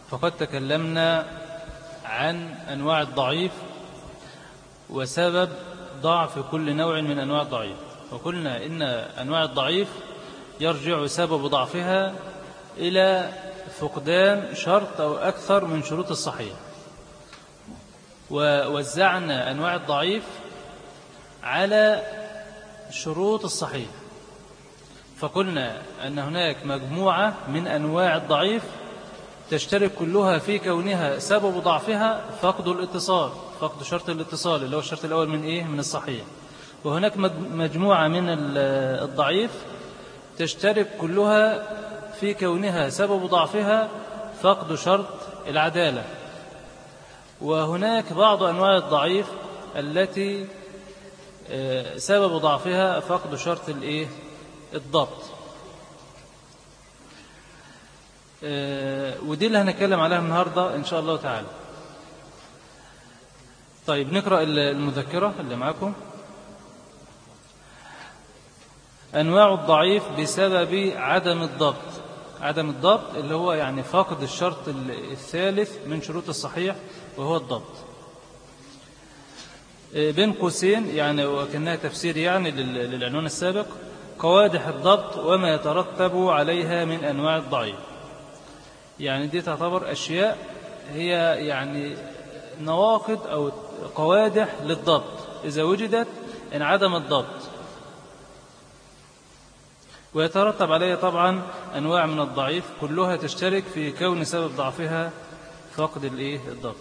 فقد تكلمنا عن أنواع الضعيف وسبب ضعف كل نوع من أنواع الضعيف، وقلنا إن أنواع الضعيف يرجع سبب ضعفها إلى فقدان شرط أو أكثر من شروط الصحيح. ووزعنا أنواع الضعيف على شروط الصحيح، فقلنا أن هناك مجموعة من أنواع الضعيف تشترك كلها في كونها سبب ضعفها فقد الاتصال، فقد شرط الاتصال اللي هو الشرط الأول من الصحيح. وهناك مجموعة من الضعيف تشترك كلها في كونها سبب ضعفها فقد شرط العدالة. وهناك بعض أنواع الضعيف التي سبب ضعفها فقد شرط الضبط. ودي اللي هنتكلم عليها النهاردة إن شاء الله تعالى. طيب نقرأ المذكرة اللي معكم. أنواع الضعيف بسبب عدم الضبط. عدم الضبط اللي هو يعني فقد الشرط الثالث من شروط الصحيح وهو الضبط. بين قوسين يعني وكأنها تفسير يعني للعنوان السابق: قوادح الضبط وما يترتب عليها من أنواع الضعيف. يعني دي تعتبر أشياء هي يعني نواقض أو قوادح للضبط إذا وجدت إن عدم الضبط، ويترتب عليها طبعا أنواع من الضعيف كلها تشترك في كون سبب ضعفها فقد الضبط.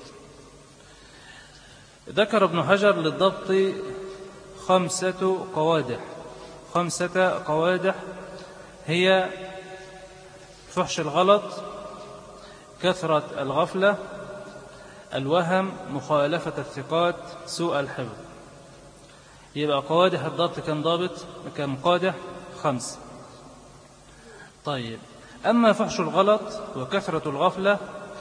ذكر ابن حجر للضبط 5 قوادح. 5 قوادح هي فحش الغلط، كثرة الغفلة، الوهم، مخالفة الثقات، سوء الحفظ. يبقى قوادح الضبط كم ضابط؟ كم قادح؟ 5. طيب أما فحش الغلط وكثرة الغفلة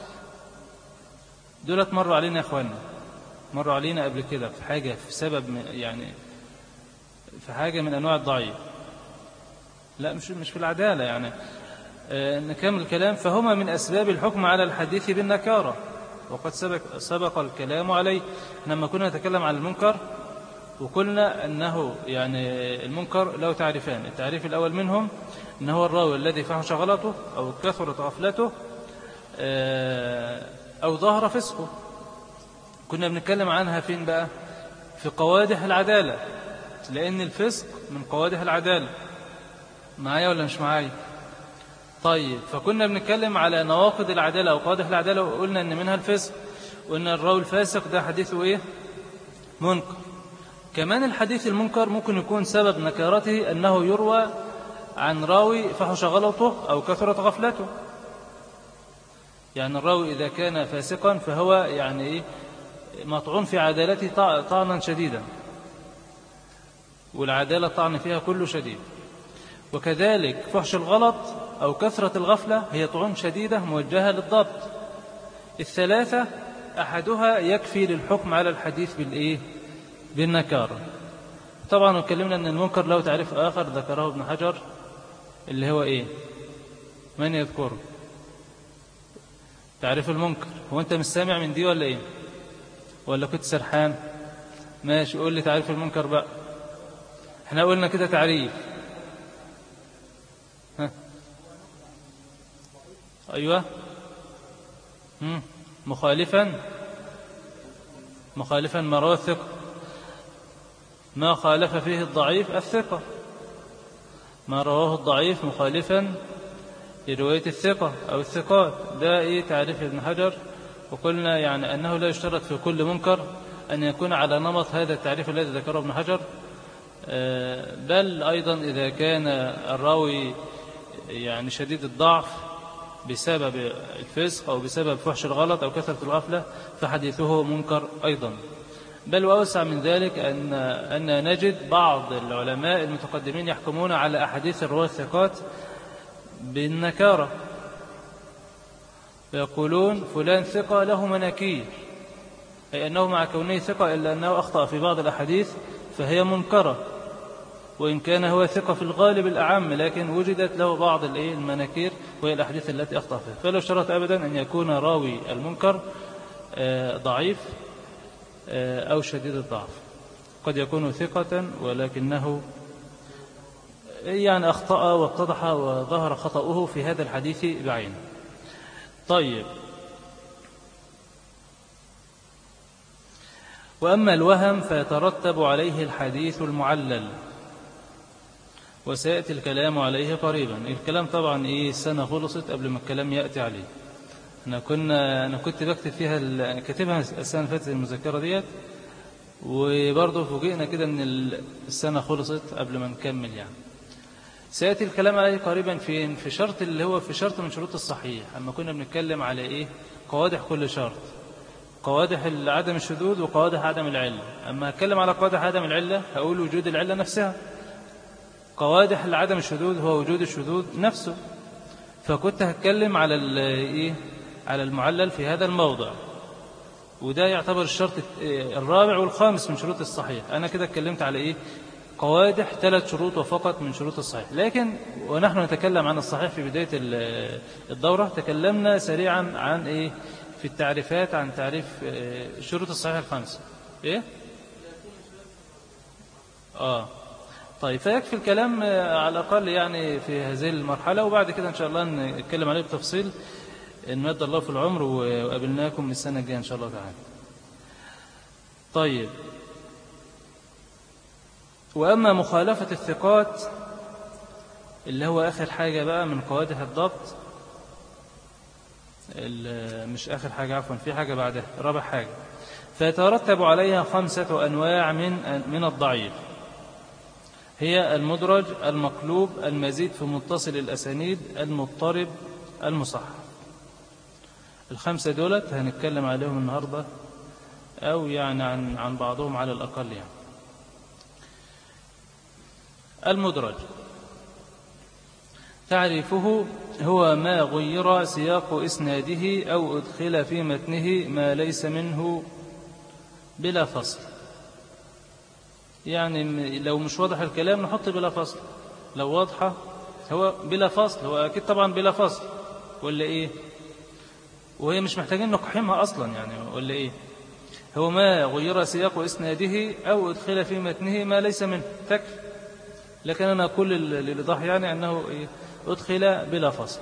دولت مروا علينا يا أخوانا، مروا علينا قبل كده في حاجة، في سبب يعني في حاجة من أنواع الضعيف. لا مش في العدالة يعني. نكمل الكلام. فهما من أسباب الحكم على الحديث بالنكارة، وقد سبق الكلام عليه لما كنا نتكلم عن المنكر، وقلنا أنه يعني المنكر له تعريفان. التعريف الأول منهم أنه هو الراوي الذي فحش غلطه أو كثرت غفلته أو ظهر فسقه. كنا بنتكلم عنها فين بقى؟ في قوادح العدالة، لأن الفسق من قوادح العدالة. معايا ولا مش معايا؟ طيب فكنا بنتكلم على نواقض العدالة أو قوادح العدالة، وقلنا أن منها الفسق، وأن الراوي الفاسق ده حديثه منكر. كمان الحديث المنكر ممكن يكون سبب نكارته أنه يروى عن راوي فحش غلطه أو كثرت غفلته. يعني الراوي إذا كان فاسقا فهو يعني مطعون في عدالته طعنا شديدا، والعدالة طعن فيها كل شديد. وكذلك فحش الغلط أو كثرة الغفلة هي طعون شديدة موجهة للضبط. الثلاثة أحدها يكفي للحكم على الحديث بالنكارة. طبعا اتكلمنا أن المنكر له تعريف آخر ذكره ابن حجر اللي هو من يذكره؟ تعريف المنكر. هو أنت مش سامع من دي ولا ولا كنت سرحان؟ ماشي، قول لي تعريف المنكر بقى. احنا قلنا كده تعريف. أيوة. مخالفا ما رواه الثقة، ما خالف فيه الضعيف الثقة، ما رواه الضعيف مخالفا لرواية الثقة أو الثقات. ده تعريف ابن حجر. وقلنا يعني أنه لا يشترط في كل منكر أن يكون على نمط هذا التعريف الذي ذكره ابن حجر، بل أيضا إذا كان الراوي يعني شديد الضعف بسبب الفسق أو بسبب فحش الغلط أو كثرة الغفلة فحديثه منكر أيضا. بل وأوسع من ذلك أن نجد بعض العلماء المتقدمين يحكمون على أحاديث الرواة الثقات بالنكارة، فيقولون فلان ثقة له مناكير، أي أنه مع كونه ثقة إلا أنه أخطأ في بعض الأحاديث فهي منكرة، وإن كان هو ثقة في الغالب الأعم لكن وجدت له بعض المناكير وهي الأحاديث التي أخطأ فيها. فلا اشترط أبدا أن يكون راوي المنكر ضعيف أو شديد الضعف، قد يكون ثقة ولكنه يعني أخطأ واتضح وظهر خطأه في هذا الحديث بعينه. طيب، وأما الوهم فيترتب عليه الحديث المعلل، وسيأتي الكلام عليه قريبا. الكلام طبعا السنة خلصت قبل ما الكلام يأتي عليه. أنا كنت بكتب فيها كاتبها السنة اللي فاتت المذكرة ديت، وبرضه فوجئنا كده ان السنة خلصت قبل ما نكمل يعني. سيأتي الكلام عليه قريبا في شرط اللي هو في شرط من شروط الصحيح، أما كنا بنتكلم على قوادح كل شرط، قوادح عدم الشذوذ وقوادح عدم العلة. أما هتكلم على قوادح عدم العلة هقول وجود العلة نفسها، قوادح عدم الشذوذ هو وجود الشذوذ نفسه. فكنت هتكلم على على المعلل في هذا الموضع، وده يعتبر الشرط الرابع والخامس من شروط الصحيح. أنا كده اتكلمت على قوادح 3 شروط وفقط من شروط الصحيح. لكن ونحن نتكلم عن الصحيح في بداية الدورة تكلمنا سريعا عن في التعريفات، عن تعريف شروط الصحيح ال5. طيب، فيكفي الكلام على الأقل يعني في هذه المرحلة، وبعد كده إن شاء الله نتكلم عليه بتفصيل إن مد الله في العمر وقابلناكم السنة الجاية إن شاء الله تعالى. طيب، وأما مخالفة الثقات اللي هو آخر حاجة بقى من قوادح الضبط، مش آخر حاجة عفوا، في حاجة بعدها رابع حاجة، فيترتب عليها 5 أنواع من الضعيف، هي المدرج، المقلوب، المزيد في متصل الأسانيد، المضطرب، المصحح. ال5 دولت هنتكلم عليهم النهاردة، أو يعني عن بعضهم على الأقل يعني. المدرج تعريفه هو ما غير سياق إسناده أو أدخل في متنه ما ليس منه بلا فصل. يعني لو مش واضح الكلام نحط بلا فصل، لو واضحة هو بلا فصل، هو أكيد طبعا بلا فصل ولا وهي مش محتاجين نقحمها أصلا يعني ولا هو ما غير سياق إسناده أو أدخل في متنه ما ليس منه تكفي. لكن أنا كل الإيضاح يعني أنه أدخل بلا فصل.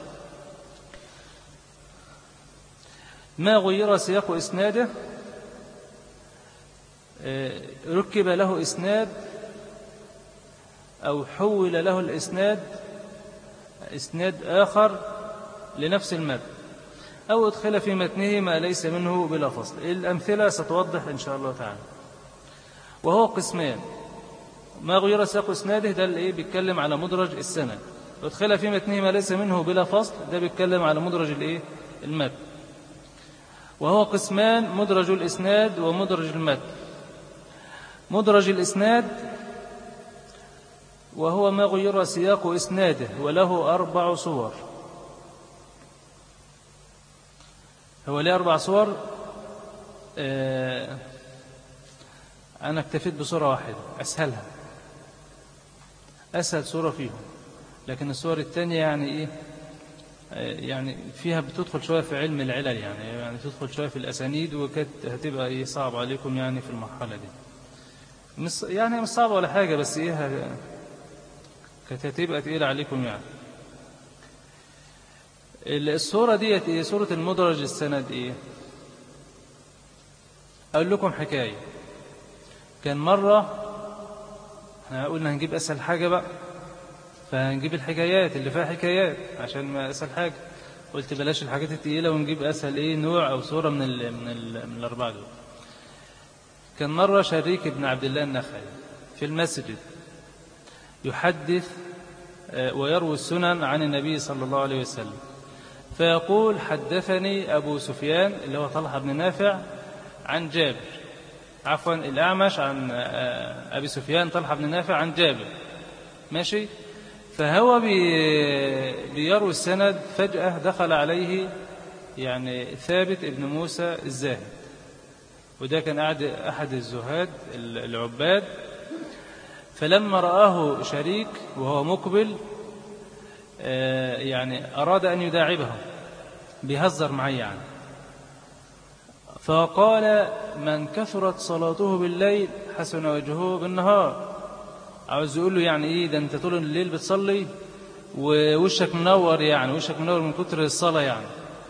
ما غير سياق إسناده ركب له إسناد أو حول له الإسناد إسناد آخر لنفس المتن، أو أدخل في متنه ما ليس منه بلا فصل. الأمثلة ستوضح إن شاء الله تعالى. وهو قسمان: ما غير سياق إسناده ده اللي بيتكلم على مدرج السند، أدخل في متنه ما ليس منه بلا فصل ده بيتكلم على مدرج المتن. وهو قسمان: مدرج الإسناد ومدرج المتن. مدرج الإسناد وهو ما غير سياق إسناده وله 4 صور. هو ليه 4 صور؟ أنا اكتفيت بصورة واحدة أسهلها، أسهل صورة فيهم، لكن الصور الثانية يعني يعني فيها بتدخل شوية في علم العلل، يعني تدخل شوية في الأسانيد، وكانت هتبقى صعب عليكم يعني في المرحلة دي. يعني مش صعبة ولا حاجة، بس كانت هتبقى تقيلة عليكم يعني. الصورة ديت صورة المدرج السند. أقول لكم حكاية. كان مرة احنا قلنا هنجيب أسهل حاجة بقى، فهنجيب الحكايات اللي فيها حكايات عشان ما أسهل حاجة. قلت بلاش الحاجات التقيلة ونجيب أسهل نوع أو صورة من ال4 دول. كان مرة شريك بن عبد الله النخعي في المسجد يحدث ويروي السنن عن النبي صلى الله عليه وسلم، فيقول: حدثني أبو سفيان اللي هو طلحة بن نافع عن جابر، عفوا الأعمش عن أبي سفيان طلحة بن نافع عن جابر، ماشي. فهو بيروي السند، فجأة دخل عليه يعني ثابت ابن موسى الزاهد، وده كان أحد الزهاد العباد. فلما رآه شريك وهو مقبل يعني أراد أن يداعبه، بيهزر معي يعني. فقال: من كثرت صلاته بالليل حسن وجهه بالنهار. عاوز يقول له يعني إيه، ده أنت طول الليل بتصلي ووشك منور، يعني وشك منور من كتر الصلاة يعني.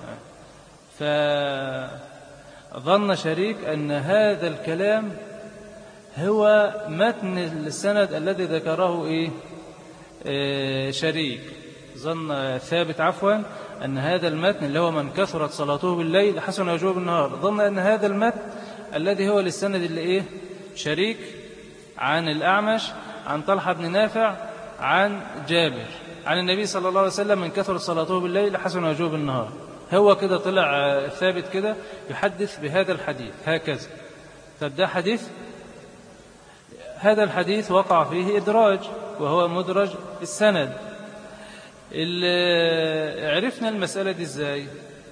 فظن شريك أن هذا الكلام هو متن السند الذي ذكره شريك. ظن ثابت عفوا أن هذا المتن اللي هو من كثرت صلاته بالليل حسن وجهه بالنهار، ظن أن هذا المتن الذي هو للسند اللي شريك عن الأعمش عن طلحة بن نافع عن جابر عن النبي صلى الله عليه وسلم: من كثرت صلاته بالليل حسن وجهه بالنهار. هو كده طلع ثابت كده يحدث بهذا الحديث هكذا. فده حديث، هذا الحديث وقع فيه إدراج، وهو مدرج السند. عرفنا المسألة دي إزاي؟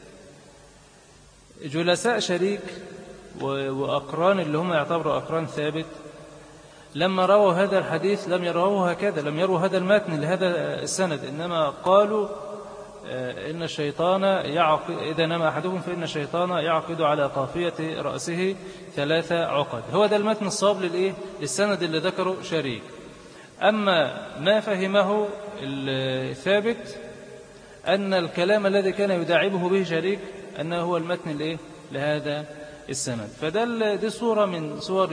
جلساء شريك وأقران اللي هم يعتبروا أقران ثابت لما رووا هذا الحديث لم يروه هكذا، لم يروا هذا المتن لهذا السند، إنما قالوا إن الشيطان إذا نام أحدكم فإن الشيطان يعقد على قافية رأسه 3 عقد. هو ده المتن الصواب للسند اللي ذكره شريك. أما ما فهمه الثابت أن الكلام الذي كان يداعبه به شريك أنه هو المتن لهذا السند. دي صورة من صور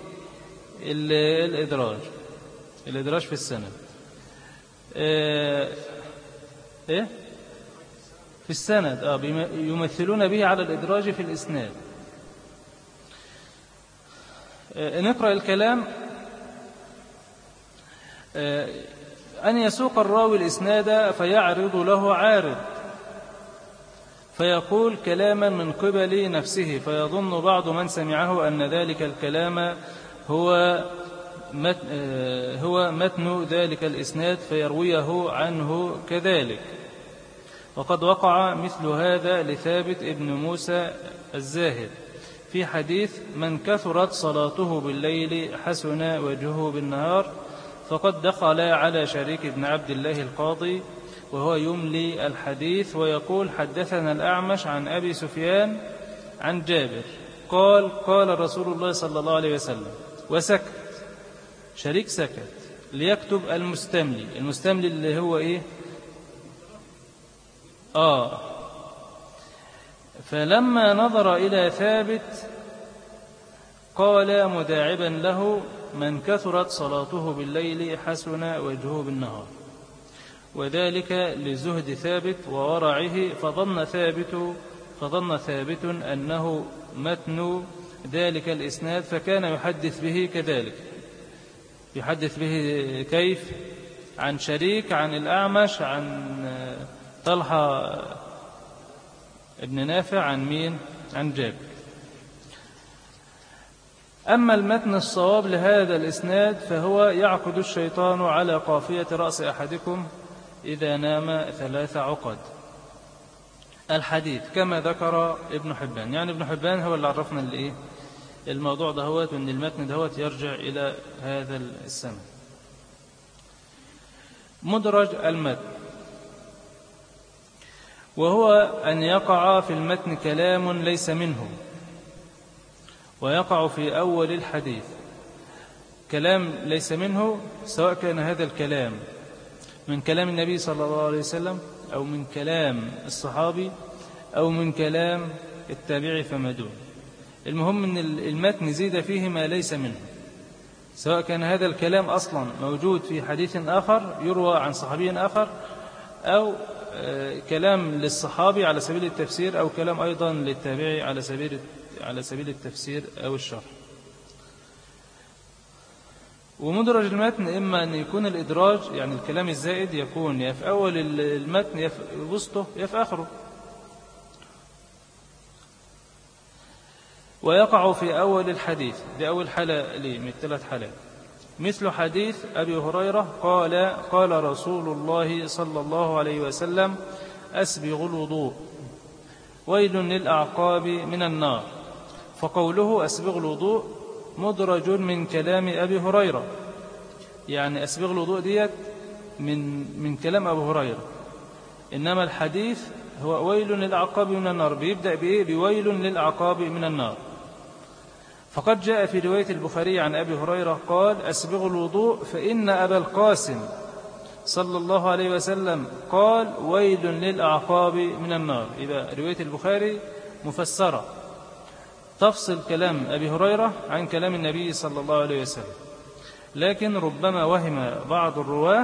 الإدراج في السند. في السند يمثلون به على الإدراج في الإسناد. نقرأ الكلام. أن يسوق الراوي الإسناد فيعرض له عارض فيقول كلاما من قبل نفسه، فيظن بعض من سمعه أن ذلك الكلام هو متن ذلك الإسناد فيرويه عنه كذلك. وقد وقع مثل هذا لثابت ابن موسى الزاهد في حديث: من كثرت صلاته بالليل حسن وجهه بالنهار. فقد دخل على شريك بن عبد الله القاضي وهو يملي الحديث ويقول: حدثنا الأعمش عن أبي سفيان عن جابر قال رسول الله صلى الله عليه وسلم، وسكت. شريك سكت ليكتب المستملي اللي هو فلما نظر إلى ثابت قال مداعبا له: من كثرت صلاته بالليل حسن وجهه بالنهار. وذلك لزهد ثابت وورعه، فظن ثابت أنه متن ذلك الإسناد فكان يحدث به كذلك. يحدث به كيف؟ عن شريك عن الأعمش عن طلحة ابن نافع عن مين؟ عن جابر. أما المتن الصواب لهذا الإسناد فهو: يعقد الشيطان على قافية رأس أحدكم إذا نام 3 عقد. الحديث كما ذكر ابن حبان، يعني ابن حبان هو اللي عرفنا الموضوع دهوت، وأن المتن دهوت يرجع إلى هذا السند. مدرج المتن، وهو أن يقع في المتن كلام ليس منه، ويقع في أول الحديث كلام ليس منه، سواء كان هذا الكلام من كلام النبي صلى الله عليه وسلم أو من كلام الصحابي أو من كلام التابعي فما دون. المهم أن المتن زيد فيه ما ليس منه، سواء كان هذا الكلام أصلا موجود في حديث آخر يروى عن صحابي آخر، أو كلام للصحابي على سبيل التفسير، أو كلام أيضا للتابعي على سبيل التفسير أو الشرح. ومدرج المتن إما أن يكون الإدراج، يعني الكلام الزائد يكون يا في أول المتن يا في وسطه يا في آخره. ويقع في أول الحديث، دي أول حالة من 3 حالات، مثل حديث أبي هريرة قال رسول الله صلى الله عليه وسلم: أسبغ الوضوء ويل للأعقاب من النار. فقوله أسبغ الوضوء مدرج من كلام أبي هريرة، يعني أسبغ الوضوء ديت من كلام أبو هريرة، إنما الحديث هو ويل للأعقاب من النار، بيبدأ بإيه؟ بويل للأعقاب من النار. فقد جاء في رواية البخاري عن أبي هريرة قال: أسبغوا الوضوء فإن أبا القاسم صلى الله عليه وسلم قال: ويل للأعقاب من النار. يبقى رواية البخاري مفسرة تفصل كلام أبي هريرة عن كلام النبي صلى الله عليه وسلم، لكن ربما وهم بعض الرواه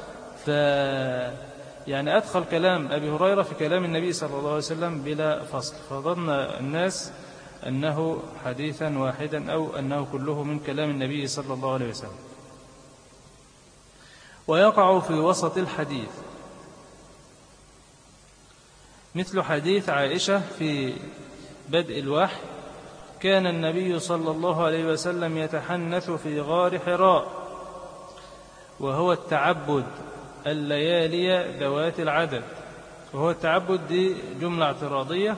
يعني أدخل كلام أبي هريرة في كلام النبي صلى الله عليه وسلم بلا فصل، فظن الناس أنه حديثا واحدا أو أنه كله من كلام النبي صلى الله عليه وسلم. ويقع في وسط الحديث مثل حديث عائشة في بدء الوحي: كان النبي صلى الله عليه وسلم يتحنث في غار حراء، وهو التعبد الليالي ذوات العدد. وهو التعبد دي جملة اعتراضية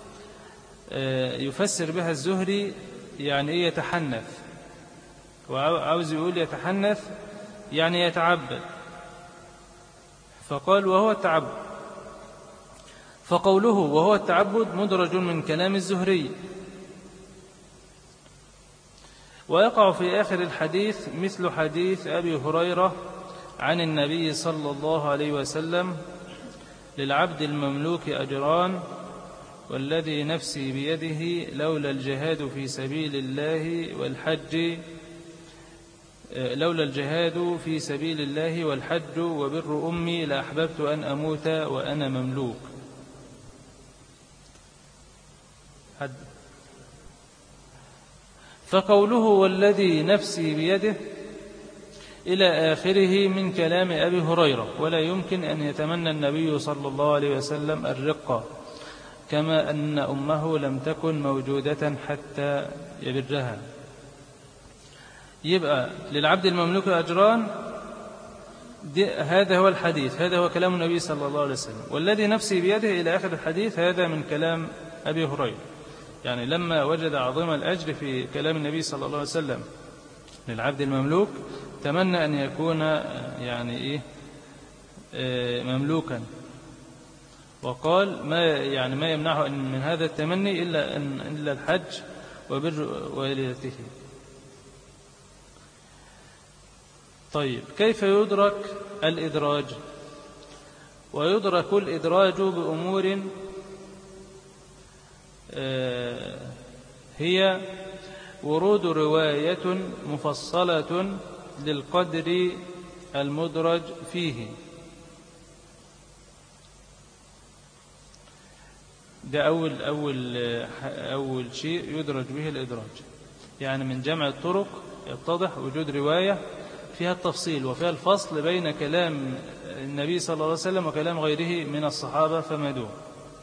يفسر بها الزهري يعني إيه يتحنث، وعاوز يقول يتحنث يعني يتعبد، فقال وهو التعبد. فقوله وهو التعبد مدرج من كلام الزهري. ويقع في آخر الحديث مثل حديث أبي هريرة عن النبي صلى الله عليه وسلم: للعبد المملوك أجران، والذي نفسي بيده لولا الجهاد في سبيل الله والحج وبر أمي لأحببت أن أموت وأنا مملوك. فقوله والذي نفسي بيده إلى آخره من كلام أبي هريرة، ولا يمكن أن يتمنى النبي صلى الله عليه وسلم الرقة، كما أن أمه لم تكن موجودة حتى يبرها. يبقى للعبد المملوك أجران، هذا هو الحديث، هذا هو كلام النبي صلى الله عليه وسلم. والذي نفسي بيده إلى آخر الحديث هذا من كلام أبي هريرة. يعني لما وجد عظيم الأجر في كلام النبي صلى الله عليه وسلم للعبد المملوك تمنى أن يكون يعني مملوكا، وقال ما يمنعه من هذا التمني إلا الحج وبر والدته. طيب، كيف يدرك الإدراج؟ ويدرك الإدراج بأمور هي ورود رواية مفصلة للقدر المدرج فيه. ده أول شيء يدرج به الإدراج، يعني من جمع الطرق يتضح وجود رواية فيها التفصيل وفيها الفصل بين كلام النبي صلى الله عليه وسلم وكلام غيره من الصحابة فما دون،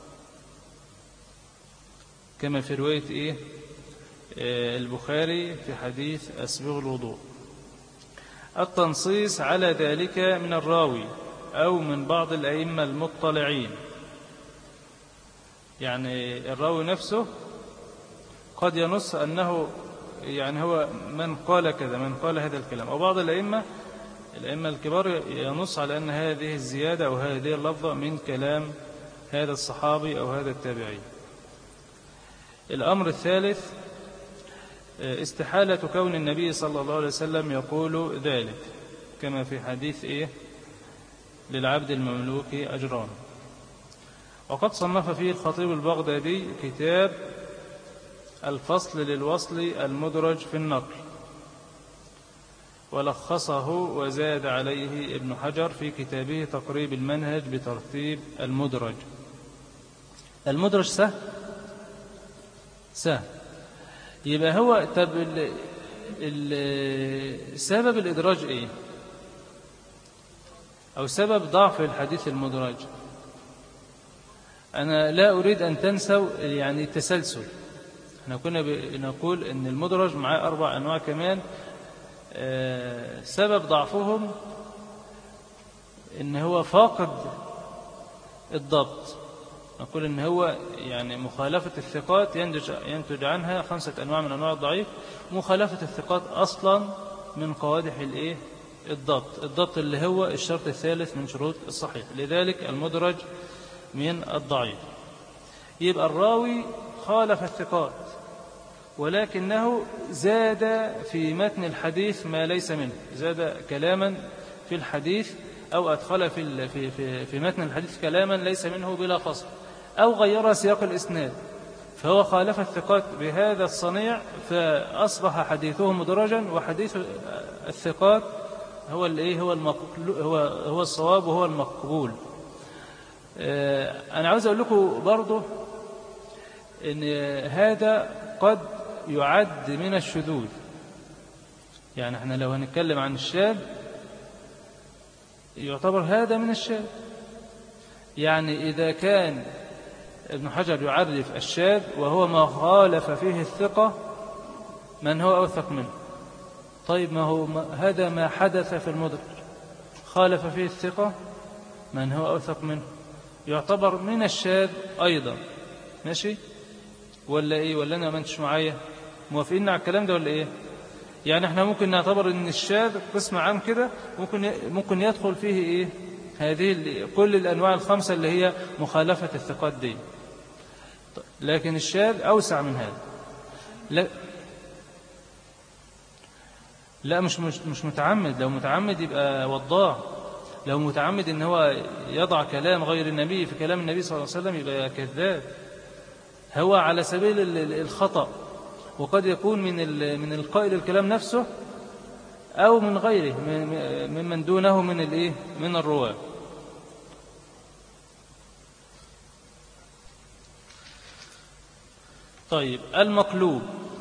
كما في رواية البخاري في حديث أسبغ الوضوء. التنصيص على ذلك من الراوي أو من بعض الأئمة المطلعين، يعني الراوي نفسه قد ينص أنه يعني هو من قال كذا، من قال هذا الكلام، أو بعض الأئمة الكبار ينص على أن هذه الزيادة أو هذه اللفظة من كلام هذا الصحابي أو هذا التابعي. الأمر الثالث استحالة كون النبي صلى الله عليه وسلم يقول ذلك، كما في حديث للعبد المملوك أجران. وقد صنف فيه الخطيب البغدادي كتاب الفصل للوصل المدرج في النقل، ولخصه وزاد عليه ابن حجر في كتابه تقريب المنهج بترتيب المدرج. المدرج سهل. يبقى هو سبب الإدراج إيه؟ أو سبب ضعف الحديث المدرج؟ أنا لا أريد أن تنسوا يعني التسلسل. احنا كنا نقول أن المدرج معاه 4 أنواع كمان. سبب ضعفهم أن هو فاقد الضبط. نقول أن هو يعني مخالفة الثقات ينتج عنها 5 أنواع من أنواع الضعيف. مخالفة الثقات أصلا من قوادح الضبط اللي هو الشرط الثالث من شروط الصحيح، لذلك المدرج من الضعيف. يبقى الراوي خالف الثقات ولكنه زاد في متن الحديث ما ليس منه، زاد كلاما في الحديث أو أدخل في متن الحديث كلاما ليس منه بلا فصل، أو غير سياق الإسناد، فهو خالف الثقات بهذا الصنيع، فأصبح حديثه مدرجا، وحديث الثقات هو هو الصواب وهو المقبول. أنا عاوز أقول لكم برضه إن هذا قد يعد من الشذوذ. يعني احنا لو هنتكلم عن الشاذ يعتبر هذا من الشاذ. يعني إذا كان ابن حجر يعرف الشاذ وهو ما خالف فيه الثقة من هو أوثق منه، طيب هذا ما حدث في المدرج، خالف فيه الثقة من هو أوثق منه، يعتبر من الشاذ أيضا. ماشي ولا إيه؟ ولا أنا ما أنتش معايا موافقين على الكلام ده ولا إيه؟ يعني احنا ممكن نعتبر ان الشاذ قسم عام كده ممكن يدخل فيه ايه؟ هذه كل الانواع الخمسه اللي هي مخالفه الثقات دي، لكن الشاذ اوسع من هذا. لا مش متعمد. لو متعمد يبقى وضاع. لو متعمد ان هو يضع كلام غير النبي في كلام النبي صلى الله عليه وسلم يبقى كذاب. هو على سبيل الخطأ، وقد يكون من القائل الكلام نفسه أو من غيره ممن دونه من الرواة. طيب المقلوب،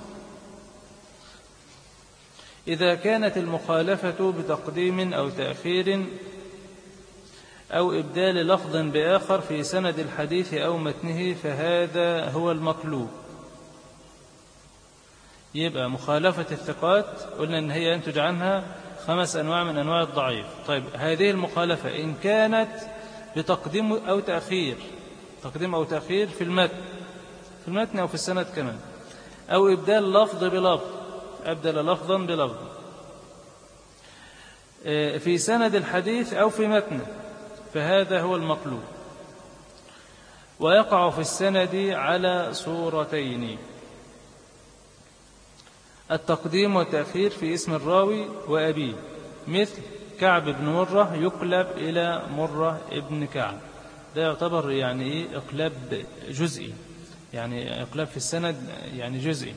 إذا كانت المخالفة بتقديم أو تأخير أو إبدال لفظ بآخر في سند الحديث أو متنه فهذا هو المقلوب. يبقى مخالفة الثقات قلنا إن هي ينتج عنها 5 أنواع من أنواع الضعيف. طيب هذه المخالفة إن كانت بتقديم أو تأخير، تقديم أو تأخير في المتن أو في السند كمان، أو إبدال لفظ بلفظ، أبدل لفظا بلفظ في سند الحديث أو في متنه فهذا هو المقلوب. ويقع في السند على صورتين: التقديم والتأخير في اسم الراوي وأبيه، مثل كعب بن مرة يقلب إلى مرة ابن كعب، ده يعتبر يعني إقلاب جزئي، يعني إقلاب في السند يعني جزئي.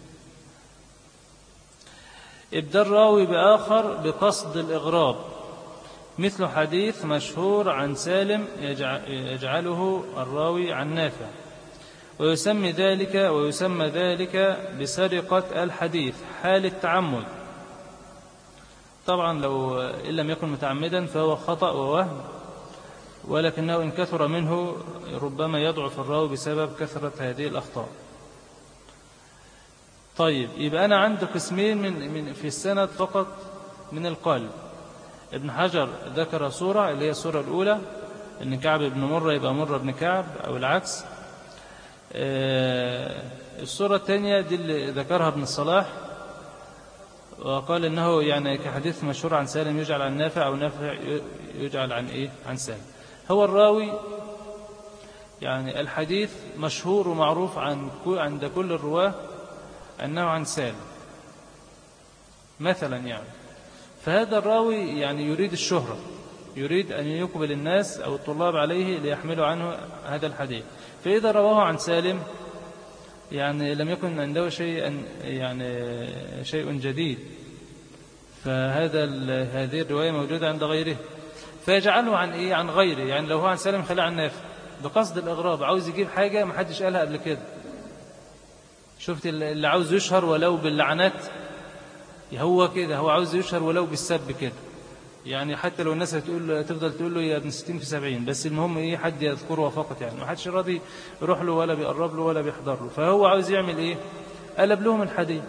إبدال راوي بآخر بقصد الإغراب، مثل حديث مشهور عن سالم يجعله الراوي عن نافع، ويسمى ذلك بسرقة الحديث حال التعمد. طبعا لو إن لم يكن متعمدا فهو خطأ ووهم، ولكنه إن كثر منه ربما يضعف الراوي بسبب كثرة هذه الأخطاء. طيب يبقى أنا عندي قسمين من في السند فقط من القلب. ابن حجر ذكر صورة اللي هي الصورة الأولى، إن كعب بن مرة يبقى مرة بن كعب أو العكس. الصورة الثانية دي اللي ذكرها ابن الصلاح، وقال إنه يعني كحديث مشهور عن سالم يجعل عن نافع، أو نافع يجعل عن سالم. هو الراوي يعني الحديث مشهور ومعروف عند كل الرواة أنه عن سالم مثلا، يعني فهذا الراوي يعني يريد الشهرة، يريد أن يقبل الناس أو الطلاب عليه ليحملوا عنه هذا الحديث، فإذا رواه عن سالم يعني لم يكن عنده شيء جديد، هذه الرواية موجودة عند غيره، فيجعله عن غيره. يعني لو هو عن سالم خلاه عن نافع بقصد الإغراب، عاوز يجيب حاجة ما حدش قالها قبل كده. شفت اللي عاوز يشهر ولو باللعنات، هو كده، هو عاوز يشهر ولو بالسب كده، يعني حتى لو الناس تفضل تقول له يا ابن 60 في 70، بس المهم حد يذكره فقط، يعني ما حدش راضي يروح له ولا بيقرب له ولا بيحضر له، فهو عاوز يعمل قلب لهم الحديث.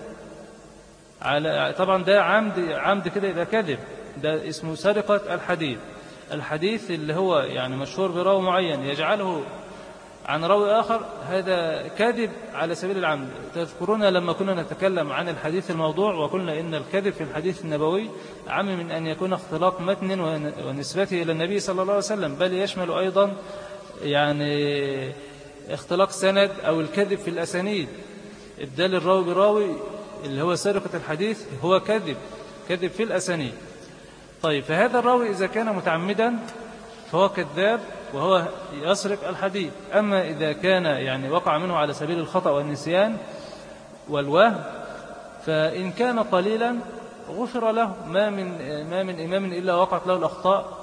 طبعا ده عمد كده يبقى كذب، ده اسمه سرقة الحديث اللي هو يعني مشهور براوي معين، يجعله عن راوي آخر هذا كذب على سبيل العمد. تذكرون لما كنا نتكلم عن الحديث الموضوع وقلنا إن الكذب في الحديث النبوي عام من أن يكون اختلاق متن ونسبته إلى النبي صلى الله عليه وسلم، بل يشمل أيضا يعني اختلاق سند أو الكذب في الأسانيد، إبدال الراوي براوي اللي هو سرقة الحديث هو كذب في الأسانيد. طيب فهذا الراوي إذا كان متعمدا فهو كذاب وهو يسرق الحديث. أما إذا كان يعني وقع منه على سبيل الخطأ والنسيان والوهم فإن كان قليلا غفر له، ما من إمام إلا وقعت له الأخطاء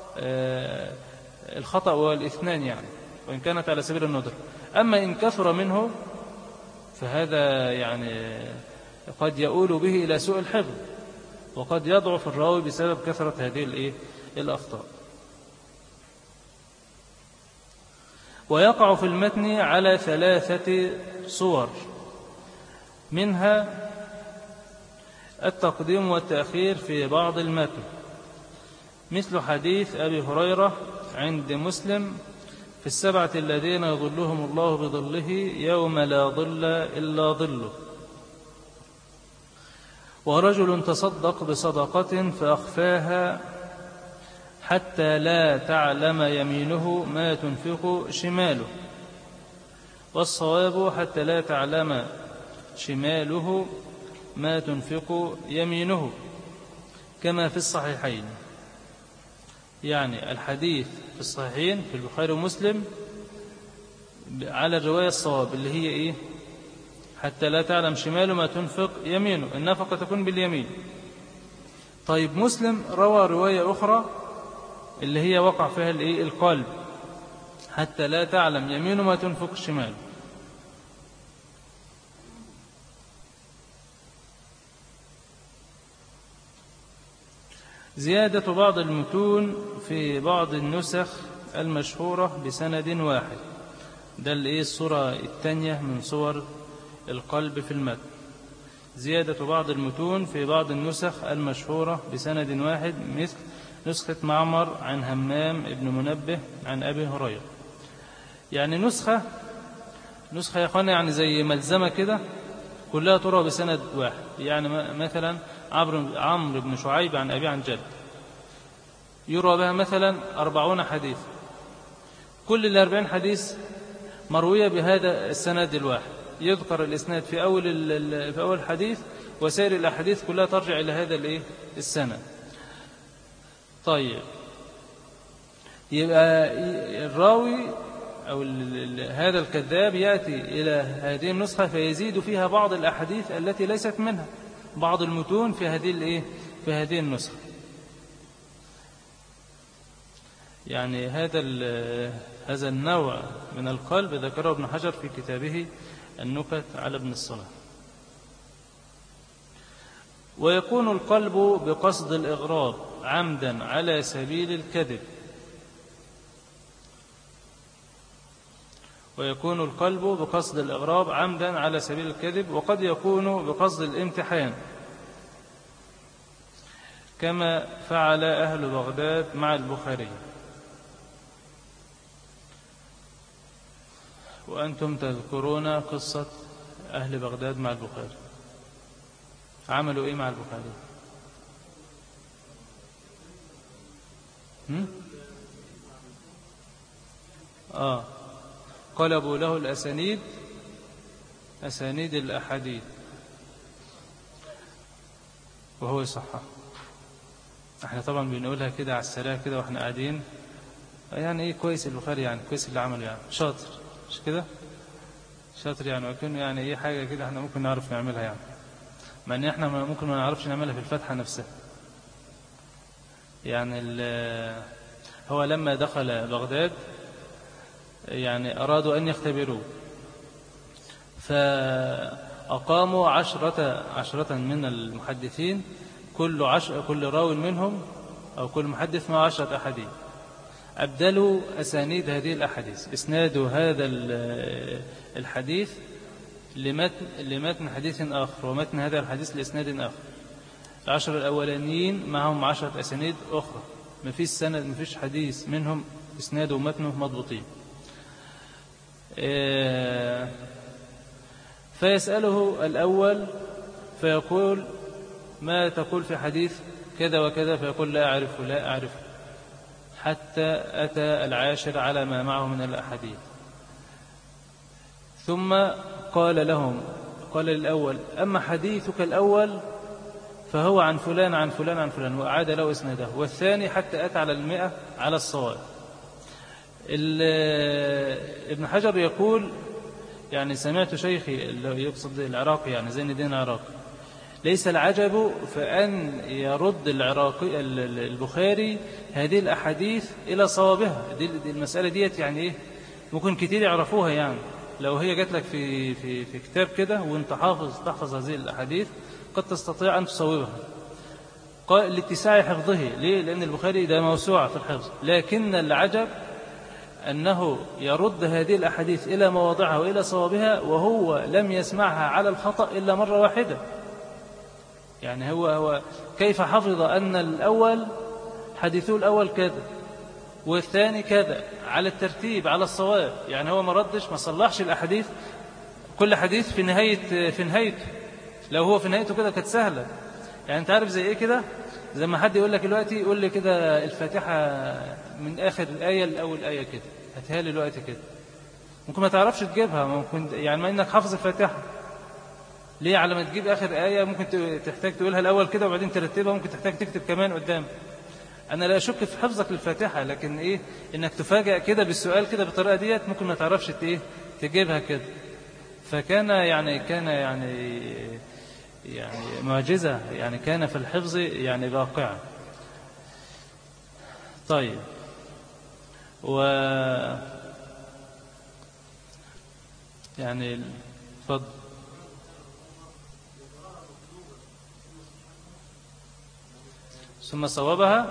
الخطأ والإثنان يعني، وإن كانت على سبيل الندر. أما إن كثر منه فهذا يعني قد يؤول به إلى سوء الحفظ، وقد يضعف الراوي بسبب كثرة هذه الأخطاء. ويقع في المتن على 3 صور، منها التقديم والتأخير في بعض المتن، مثل حديث أبي هريرة عند مسلم في 7 الذين يظلهم الله بظله يوم لا ظل إلا ظله. ورجل تصدق بصدقة فأخفاها حتى لا تعلم يمينه ما تنفق شماله، والصواب حتى لا تعلم شماله ما تنفق يمينه، كما في الصحيحين. يعني الحديث في الصحيحين في البخاري ومسلم على الرواية الصواب اللي هي إيه؟ حتى لا تعلم شماله ما تنفق يمينه، النفقة تكون باليمين. طيب مسلم روى رواية أخرى اللي هي وقع فيها القلب، حتى لا تعلم يمينه ما تنفق شماله. زيادة بعض المتون في بعض النسخ المشهورة بسند واحد، ده الصورة الثانية من صور القلب في المتن. زيادة بعض المتون في بعض النسخ المشهورة بسند واحد، مثل نسخة معمر عن همام ابن منبه عن أبي هريرة. يعني نسخة يا أخوانا يعني زي ملزمة كده كلها تروى بسند واحد. يعني مثلا عمرو بن شعيب عن أبي عن جد يروى بها مثلا 40 حديث، كل 40 حديث مروية بهذا السند الواحد، يذكر الإسناد في أول حديث، وسائر الأحاديث كلها ترجع إلى هذا السند. طيب يبقى الراوي أو هذا الكذاب يأتي إلى هذه النسخة فيزيد فيها بعض الأحاديث التي ليست منها، بعض المتون في هذه النسخة. يعني هذا النوع من القلب ذكره ابن حجر في كتابه النكت على ابن الصلاح. ويكون القلب بقصد الإغراب عمدا على سبيل الكذب، ويكون القلب بقصد الإغراب عمدا على سبيل الكذب، وقد يكون بقصد الامتحان، كما فعل أهل بغداد مع البخاري. وأنتم تذكرون قصة أهل بغداد مع البخاري، عملوا إيه مع البخاري؟ قلبوا له الأسانيد، أسانيد الأحاديث، وهو يصحح. احنا طبعا بنقولها كده على السريع كده واحنا قاعدين، يعني ايه كويس البخاري، يعني كويس اللي عمله، يعني شاطر، مش كده شاطر يعني، ولكن يعني ايه حاجة كده احنا ممكن نعرف نعملها، يعني مع ان احنا ممكن ما نعرفش نعملها في الفتحة نفسها. يعني هو لما دخل بغداد يعني أرادوا أن يختبروه، فأقاموا 10 من المحدثين، كل راوي منهم أو كل محدث مع 10 أحاديث، أبدلوا أسانيد هذه الأحاديث، اسنادوا هذا الحديث لمتن حديث آخر، ومتن هذا الحديث لإسناد آخر. 10 الأولانيين معهم 10 أسانيد أخرى، ما فيش حديث منهم إسناده ومتنه مضبوطين. فيسأله الأول فيقول ما تقول في حديث كذا وكذا، فيقول لا أعرف لا أعرف، حتى أتى العاشر على ما معه من الأحاديث. ثم قال لهم، قال للأول أما حديثك الأول فهو عن فلان عن فلان عن فلان، وأعاد له إسناده، والثاني حتى أتى على 100 على الصواب. ابن حجر يقول يعني سمعت شيخي اللي يقصد العراقي يعني زين الدين العراقي، ليس العجب فأن يرد البخاري هذه الأحاديث إلى صوابها. دي المسألة ديت يعني إيه، ممكن كتير يعرفوها، يعني لو هي جات لك في كتاب كده وانت تحفظ هذه الأحاديث قد تستطيع أن تصوبها لاتساع حفظه. ليه؟ لأن البخاري ده موسوعة في الحفظ، لكن العجب أنه يرد هذه الأحاديث إلى مواضعها وإلى صوابها وهو لم يسمعها على الخطأ إلا مرة واحدة. يعني هو كيف حفظ أن الأول حديثه الأول كذا والثاني كذا على الترتيب على الصواب؟ يعني هو ما ردش، ما صلحش الأحاديث، كل حديث في نهايته. لو هو في نهايته كده كانت سهلة. يعني أنت عارف زي إيه كده؟ زي ما حد يقول لك دلوقتي يقول لي كده الفاتحة من آخر آية لأول آية كده، هاتها لي دلوقتي كده، ممكن ما تعرفش تجيبها، ممكن يعني ما إنك حافظ الفاتحة. ليه؟ على ما تجيب آخر آية ممكن تحتاج تقولها الأول كده وبعدين ترتبها، ممكن تحتاج تكتب كمان قدام. أنا لا أشك في حفظك للفاتحة، لكن إيه إنك تفاجأ كده بالسؤال كده بالطريقة ديت ممكن ما تعرفش تجيبها كده. فكان يعني معجزة، يعني كان في الحفظ يعني باقعا. طيب، يعني اتفضل. ثم صوبها.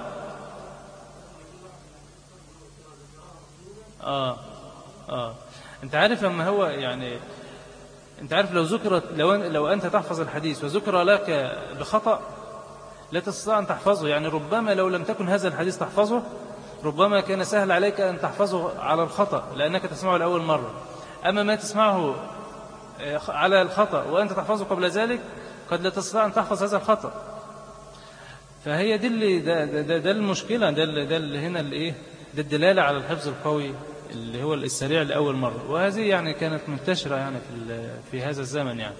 انت عارف لما هو يعني انت عارف لو ذكرت لو انت تحفظ الحديث وذكر لك بخطأ لا تستطيع ان تحفظه. يعني ربما لو لم تكن هذا الحديث تحفظه ربما كان سهل عليك ان تحفظه على الخطأ لانك تسمعه لأول مرة. اما ما تسمعه على الخطأ وانت تحفظه قبل ذلك قد لا تستطيع ان تحفظ هذا الخطأ. فهي دي اللي ده المشكلة، ده اللي هنا الايه، ده الدلالة على الحفظ القوي اللي هو السريع لأول مرة. وهذه يعني كانت منتشرة يعني في هذا الزمن يعني.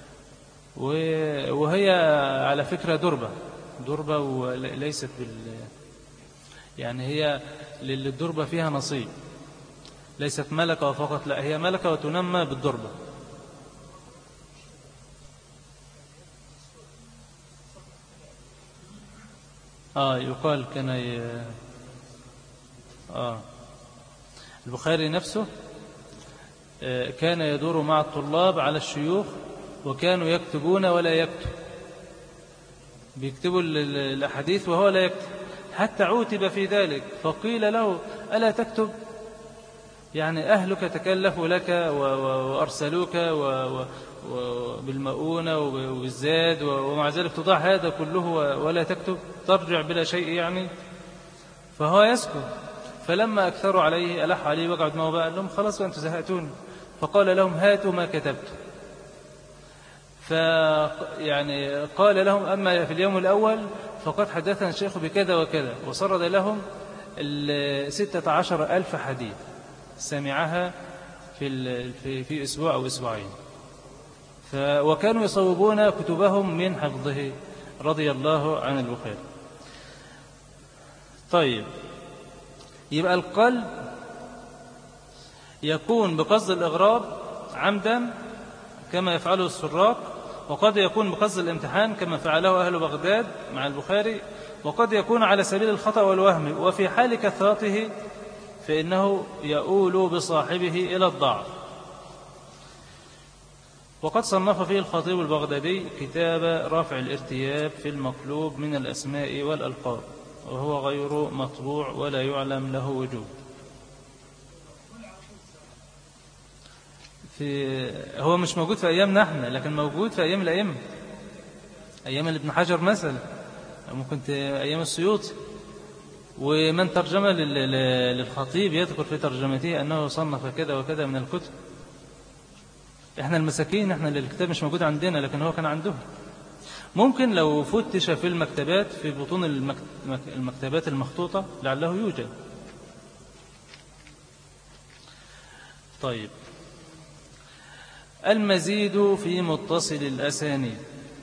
وهي على فكرة دربة وليست يعني هي للدربة فيها نصيب، ليست ملكة فقط، لا هي ملكة وتنمى بالدربة. يقال كان البخاري نفسه كان يدور مع الطلاب على الشيوخ وكانوا يكتبون ولا يكتب، بيكتبوا الأحاديث وهو لا يكتب، حتى عوتب في ذلك فقيل له ألا تكتب؟ يعني أهلك تكلفوا لك وأرسلوك بالمؤونة وبالزاد ومع ذلك تضع هذا كله ولا تكتب، ترجع بلا شيء يعني. فهو يسكت. فلما أكثروا عليه ألح عليه وقعد معه بقى لهم خلاص وأنتم زهقتوني، فقال لهم هاتوا ما كتبت. يعني قال لهم أما في اليوم الأول فقد حدثنا الشيخ بكذا وكذا، وسرد لهم 16,000 حديث سمعها في أسبوع أو أسبوعين. وكانوا يصوبون كتبهم من حفظه رضي الله عن البخاري. طيب، يبقى القلب يكون بقصد الإغراب عمدا كما يفعله السراق، وقد يكون بقصد الامتحان كما فعله أهل بغداد مع البخاري، وقد يكون على سبيل الخطأ والوهم، وفي حال كثرته فإنه يؤول بصاحبه إلى الضعف. وقد صنف فيه الخطيب البغدادي كتاب رفع الارتياب في المطلوب من الأسماء والألقاب، وهو غير مطبوع ولا يعلم له وجود. هو مش موجود في أيامنا احنا، لكن موجود في أيام الأئمة، أيام ابن حجر مثلا، ممكن أيام السيوطي. ومن ترجم للخطيب يذكر في ترجمته أنه صنف كذا وكذا من الكتب. إحنا المساكين، إحنا الكتاب مش موجود عندنا، لكن هو كان عنده. ممكن لو فتش في المكتبات في بطون المكتبات المخطوطة لعله يوجد. طيب، المزيد في متصل الأسانيد: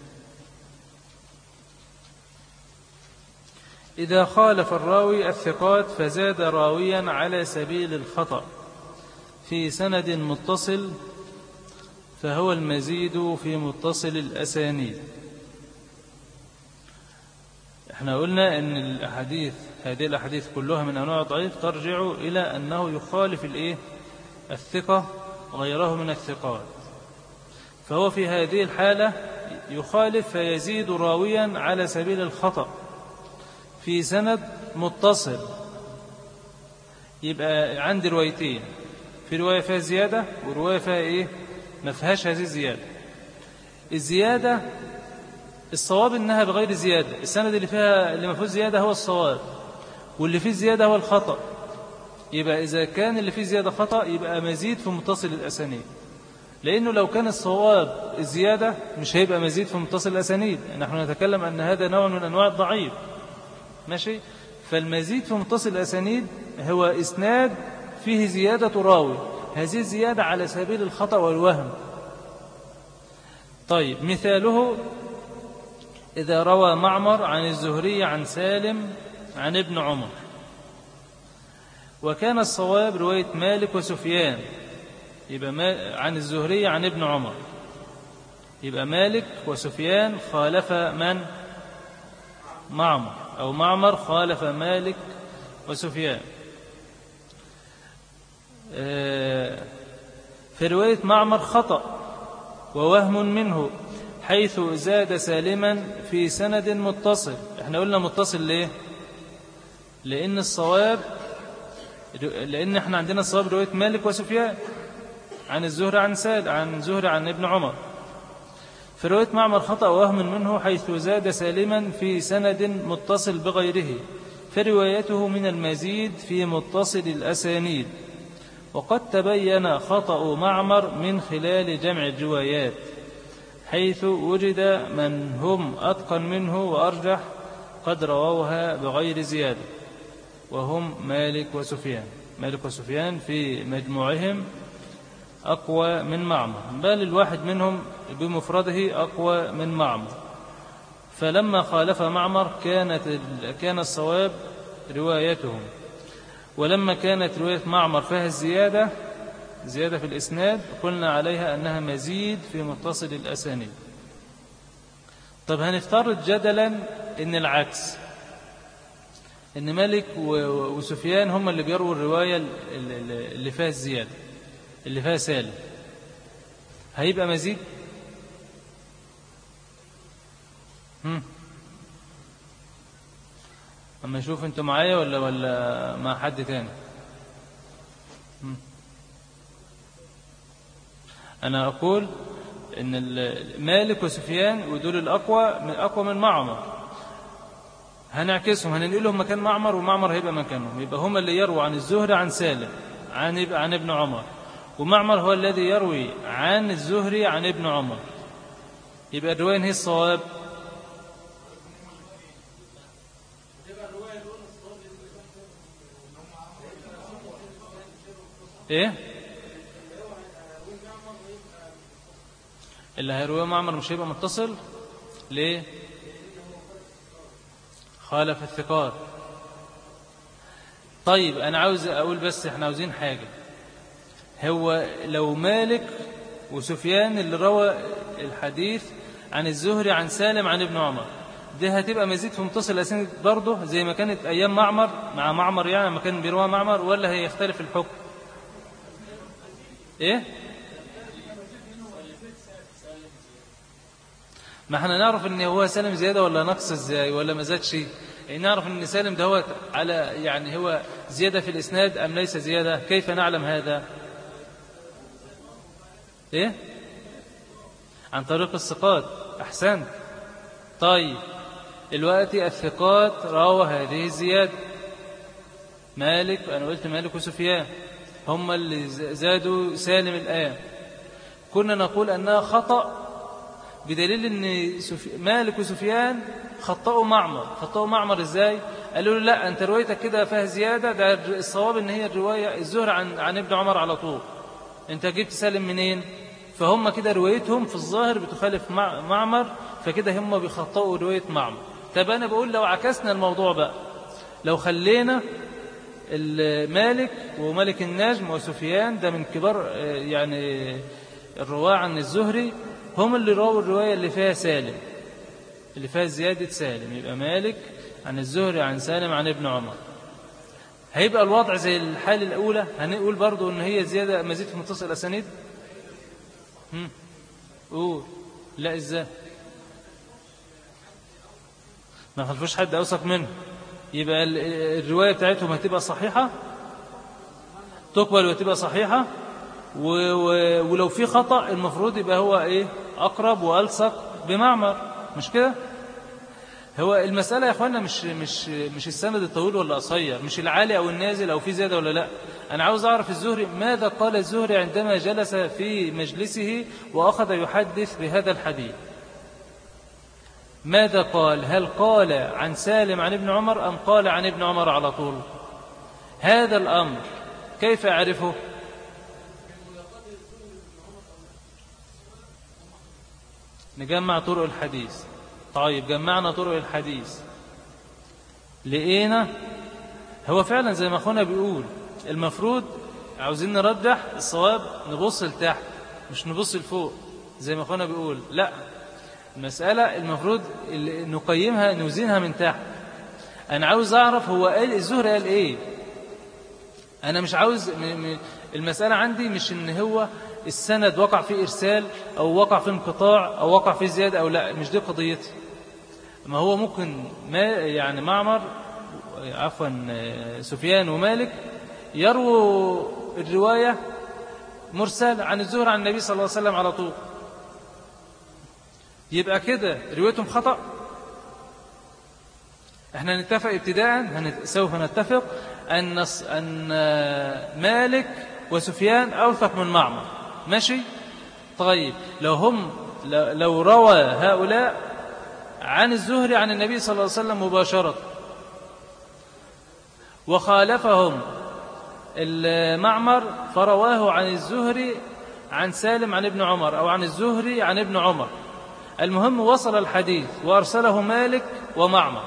إذا خالف الراوي الثقات فزاد راويا على سبيل الخطأ في سند متصل فهو المزيد في متصل الأسانيد. احنا قلنا ان هذه الأحاديث كلها من أنواع الضعيف ترجع إلى أنه يخالف الثقة غيره من الثقات، فهو في هذه الحالة يخالف فيزيد راويا على سبيل الخطأ في سند متصل. يبقى عندي روايتين، في رواية فيها زيادة ورواية فيها ما فيهاش هذه الزيادة. الزيادة الصواب إنها بغير زيادة، السند اللي ما فيه زيادة هو الصواب، واللي فيه زيادة هو الخطأ. يبقى إذا كان اللي فيه زيادة خطأ يبقى مزيد في متصل الأسانيد، لأنه لو كان الصواب الزيادة مش هيبقى مزيد في متصل الأسانيد. نحن نتكلم أن هذا نوع من أنواع الضعيف، ماشي. فالمزيد في متصل الأسانيد هو إسناد فيه زيادة راوي، هذه الزيادة على سبيل الخطأ والوهم. طيب، مثاله: إذا روى معمر عن الزهري عن سالم عن ابن عمر، وكان الصواب رواية مالك وسفيان، يبقى عن الزهري عن ابن عمر، يبقى مالك وسفيان خالف من؟ معمر، أو معمر خالف مالك وسفيان. في رواية معمر خطأ ووهم منه حيث زاد سالما في سند متصل. احنا قلنا متصل ليه؟ لأن احنا عندنا الصواب رواية مالك وسفيان عن الزهري عن زهري عن ابن عمر. في رواية معمر خطأ ووهم منه حيث زاد سالما في سند متصل بغيره، فروايته من المزيد في متصل الأسانيد. وقد تبين خطأ معمر من خلال جمع الروايات، حيث وجد من هم أتقن منه وأرجح قد رواوها بغير زيادة، وهم مالك وسفيان في مجموعهم أقوى من معمر، بل الواحد منهم بمفرده أقوى من معمر. فلما خالف معمر كان الصواب روايتهم، ولما كانت رواية معمر فيها زيادة في الإسناد قلنا عليها أنها مزيد في متصل الأسانيد. طب هنفترض جدلا إن العكس، إن مالك وسفيان هم اللي بيروا الرواية اللي فيها الزيادة، اللي فيها سالم، هيبقى مزيد؟ أما شوف أنتم معايا ولا مع حد تاني؟ أنا أقول إن مالك وسفيان ودول الأقوى من معمر، هنعكسهم، هننقلهم مكان معمر، ومعمر هيبقى مكانهم. يبقى هم اللي يروي عن الزهري عن سالم عن ابن عمر، ومعمر هو الذي يروي عن الزهري عن ابن عمر. يبقى الرواية هي الصواب. ايه اللي هيرويه معمر مش هيبقى متصل؟ ليه؟ خالف الثقات. طيب أنا عاوز أقول، بس احنا عاوزين حاجة، هو لو مالك وسفيان اللي روى الحديث عن الزهري عن سالم عن ابن عمر، دي هتبقى مزيد في متصل الأسانيد برضه زي ما كانت أيام معمر مع معمر، يعني ما كان بيروى معمر، ولا هيختلف الحكم؟ إيه؟ ما احنا نعرف ان هو سالم زيادة ولا نقص ازاي، ولا ما زادش؟ نعرف ان سالم ده هو يعني هو زيادة في الإسناد أم ليس زيادة؟ كيف نعلم هذا؟ إيه؟ عن طريق الثقات. أحسنت. طيب الوقت الثقات روى هذه الزيادة، مالك، أنا قلت مالك وسفيان هم اللي زادوا سالم الآن. كنا نقول أنها خطأ بدليل أن مالك وسفيان خطأوا معمر إزاي؟ قالوا له لا أنت روايتك كده فيها زيادة، ده الصواب أن هي الرواية الزهري عن ابن عمر على طول، أنت جبت سالم منين؟ فهم كده روايتهم في الظاهر بتخالف معمر، فكده هم بيخطئوا رواية معمر. طب أنا بقول لو عكسنا الموضوع بقى، لو خلينا مالك ومالك النجم وسفيان ده من كبار يعني الرواة عن الزهري، هم اللي رووا الرواية اللي فيها سالم، اللي فيها زيادة سالم، يبقى مالك عن الزهري عن سالم عن ابن عمر. هيبقى الوضع زي الحالة الأولى، هنقول برضو أن هي زيادة مزيد في متصل الأسانيد. قول لا إزاي؟ ما خلفوش حد أوثق منه، يبقى الرواية بتاعتهم هتبقى صحيحة، تقبل وتبقى صحيحة، ولو في خطأ المفروض يبقى هو إيه أقرب وألصق بمعمر، مش كده؟ هو المسألة يا أخوانا مش السند الطويل ولا قصير، مش العالي أو النازل أو في زيادة ولا لا. أنا عاوز أعرف الزهري ماذا قال الزهري عندما جلس في مجلسه وأخذ يحدث بهذا الحديث، ماذا قال؟ هل قال عن سالم عن ابن عمر أم قال عن ابن عمر على طول؟ هذا الأمر كيف أعرفه؟ نجمع طرق الحديث. طيب جمعنا طرق الحديث، لقينا هو فعلا زي ما أخونا بيقول، المفروض عاوزين نرجح الصواب نبص لتحت مش نبص لفوق زي ما أخونا بيقول، لا، المسألة المفروض نقيمها نوزنها من تحت. أنا عاوز أعرف هو قال الزهري قال إيه، أنا مش عاوز المسألة عندي مش إن هو السند وقع فيه إرسال أو وقع فيه انقطاع أو وقع فيه زيادة أو لا، مش دي قضيتي. ما هو ممكن ما يعني معمر عفوا سفيان ومالك يرووا الرواية مرسل عن الزهري عن النبي صلى الله عليه وسلم على طول، يبقى كده روايتهم خطأ. احنا نتفق ابتداء، سوف نتفق أن مالك وسفيان أوثق من معمر، ماشي؟ طيب لو روى هؤلاء عن الزهري عن النبي صلى الله عليه وسلم مباشرة وخالفهم المعمر فرواه عن الزهري عن سالم عن ابن عمر أو عن الزهري عن ابن عمر، المهم وصل الحديث وأرسله مالك ومعمر،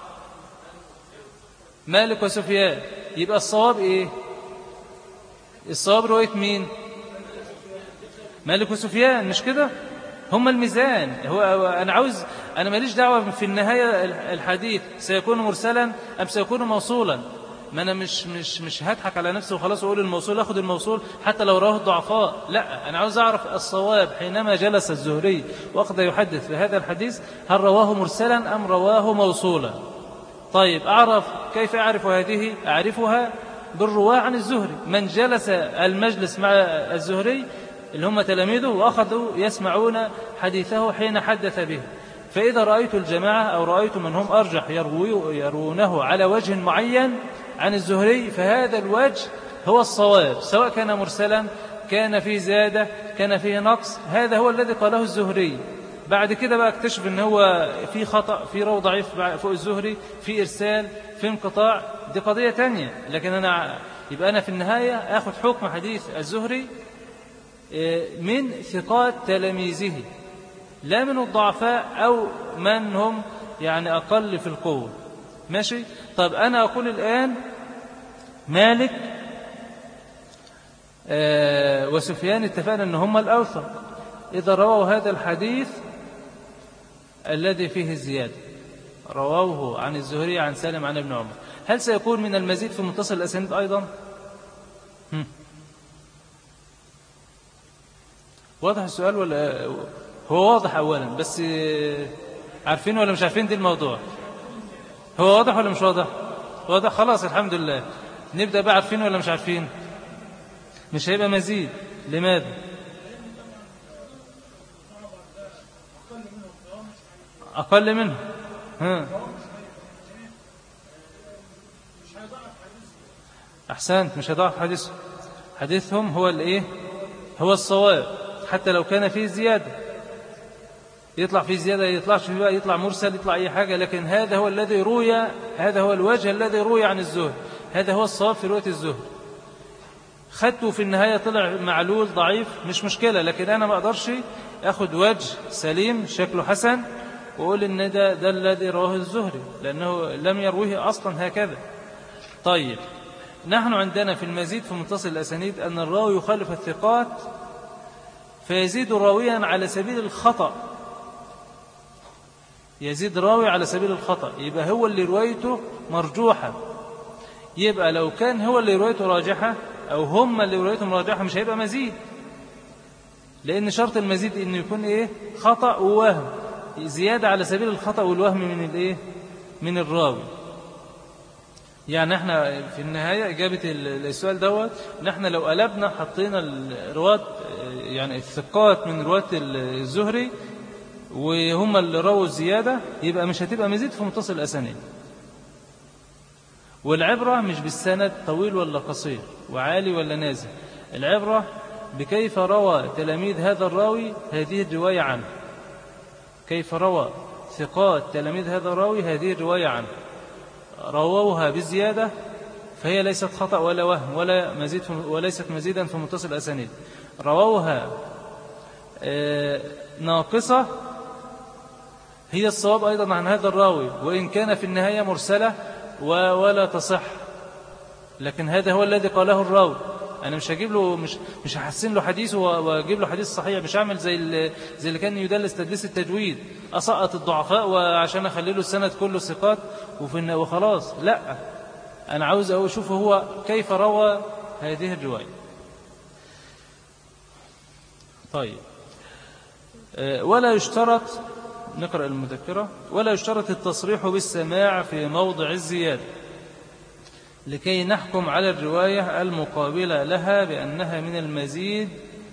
مالك وسفيان، يبقى الصواب إيه؟ الصواب رواية مين؟ مالك وسفيان، مش كده؟ هم الميزان. أنا ماليش دعوة في النهاية الحديث سيكون مرسلا أم سيكون موصولا، ما أنا مش هضحك على نفسي وخلاص أقول الموصول أخذ الموصول حتى لو رواه الضعفاء، لا، أنا عاوز أعرف الصواب حينما جلس الزهري وأخذ يحدث بهذا الحديث، هل رواه مرسلا أم رواه موصولا؟ طيب كيف أعرف هذه؟ أعرفها بالرواة عن الزهري، من جلس المجلس مع الزهري اللي هم تلاميذه وأخذوا يسمعون حديثه حين حدث به، فإذا رأيت الجماعة أو رأيت من هم أرجح يروونه على وجه معين عن الزهري فهذا الوجه هو الصواب، سواء كان مرسلا كان فيه زيادة كان فيه نقص، هذا هو الذي قاله الزهري. بعد كده بقى اكتشف ان هو في خطأ، في راوي ضعيف فوق الزهري، في إرسال، في انقطاع، دي قضية تانية. لكن يبقى أنا في النهاية أخذ حكم حديث الزهري من ثقات تلاميذه لا من الضعفاء أو من هم يعني أقل في القوة، ماشي؟ طب أنا أقول الآن مالك وسفيان اتفقنا أن هم الأوثق إذا رووا هذا الحديث الذي فيه الزيادة، رواه عن الزهري عن سالم عن ابن عمر، هل سيكون من المزيد في متصل الأسانيد أيضا؟ واضح السؤال ولا هو واضح؟ أولا بس عارفين ولا مش عارفين دي الموضوع؟ هو واضح ولا مش واضح؟ واضح، خلاص الحمد لله. نبدأ بقى، عارفين ولا مش عارفين؟ مش هيبقى مزيد، لماذا؟ أقل منه أحسنت، مش هيضعف حديثهم هو الإيه؟ هو الصواب، حتى لو كان فيه زيادة، يطلع فيه زيادة، يطلعش فيه بقى، يطلع مرسل، يطلع أي حاجة، لكن هذا هو الذي روي، هذا هو الوجه الذي روي عن الزهري، هذا هو الصواب في رواية الزهري. خدته في النهاية طلع معلول ضعيف، مش مشكلة، لكن أنا ما أقدرش أخذ وجه سليم شكله حسن وأقول إن ده الذي رواه الزهري، لأنه لم يرويه أصلا هكذا. طيب، نحن عندنا في المزيد في متصل الأسانيد أن الراوي يخالف الثقات فيزيد راويا على سبيل الخطأ، يزيد راوي على سبيل الخطأ، يبقى هو اللي روايته مرجوحة. يبقى لو كان هو اللي روايته راجحة أو هم اللي روايتهم راجحة مش هيبقى مزيد، لأن شرط المزيد إنه يكون إيه؟ خطأ ووهم، زيادة على سبيل الخطأ والوهم من الإيه؟ من الراوي. يعني احنا في النهاية إجابة السؤال دوت، نحن لو قلبنا حطينا الرواة يعني الثقات من رواة الزهري وهم اللي رووا الزيادة، يبقى مش هتبقى مزيد في متصل الأسانيد. والعبرة مش بالسند طويل ولا قصير وعالي ولا نازل، العبرة بكيف روى تلاميذ هذا الراوي هذه الرواية عنه، كيف روى ثقات تلاميذ هذا الراوي هذه الرواية عنه. رووها بزيادة فهي ليست خطأ ولا وهم ولا مزيد وليست مزيدا في متصل الأسانيد. رووها ناقصة هي الصواب أيضا عن هذا الراوي، وإن كان في النهاية مرسلة ولا تصح، لكن هذا هو الذي قاله الراوي. أنا مش هجيب له مش هحسن له حديثه وأجيب له حديث صحيح، مش هعمل زي اللي كان يدلس تدليس التجويد، أسقط الضعفاء وعشان أخلي له السند كله ثقات وخلاص. لا، أنا عاوز أشوف هو كيف روى هذه الرواية. طيب، ولا يشترط، نقرأ المذكرة، ولا يشترط التصريح بالسماع في موضع الزيادة لكي نحكم على الرواية المقابلة لها بأنها من المزيد.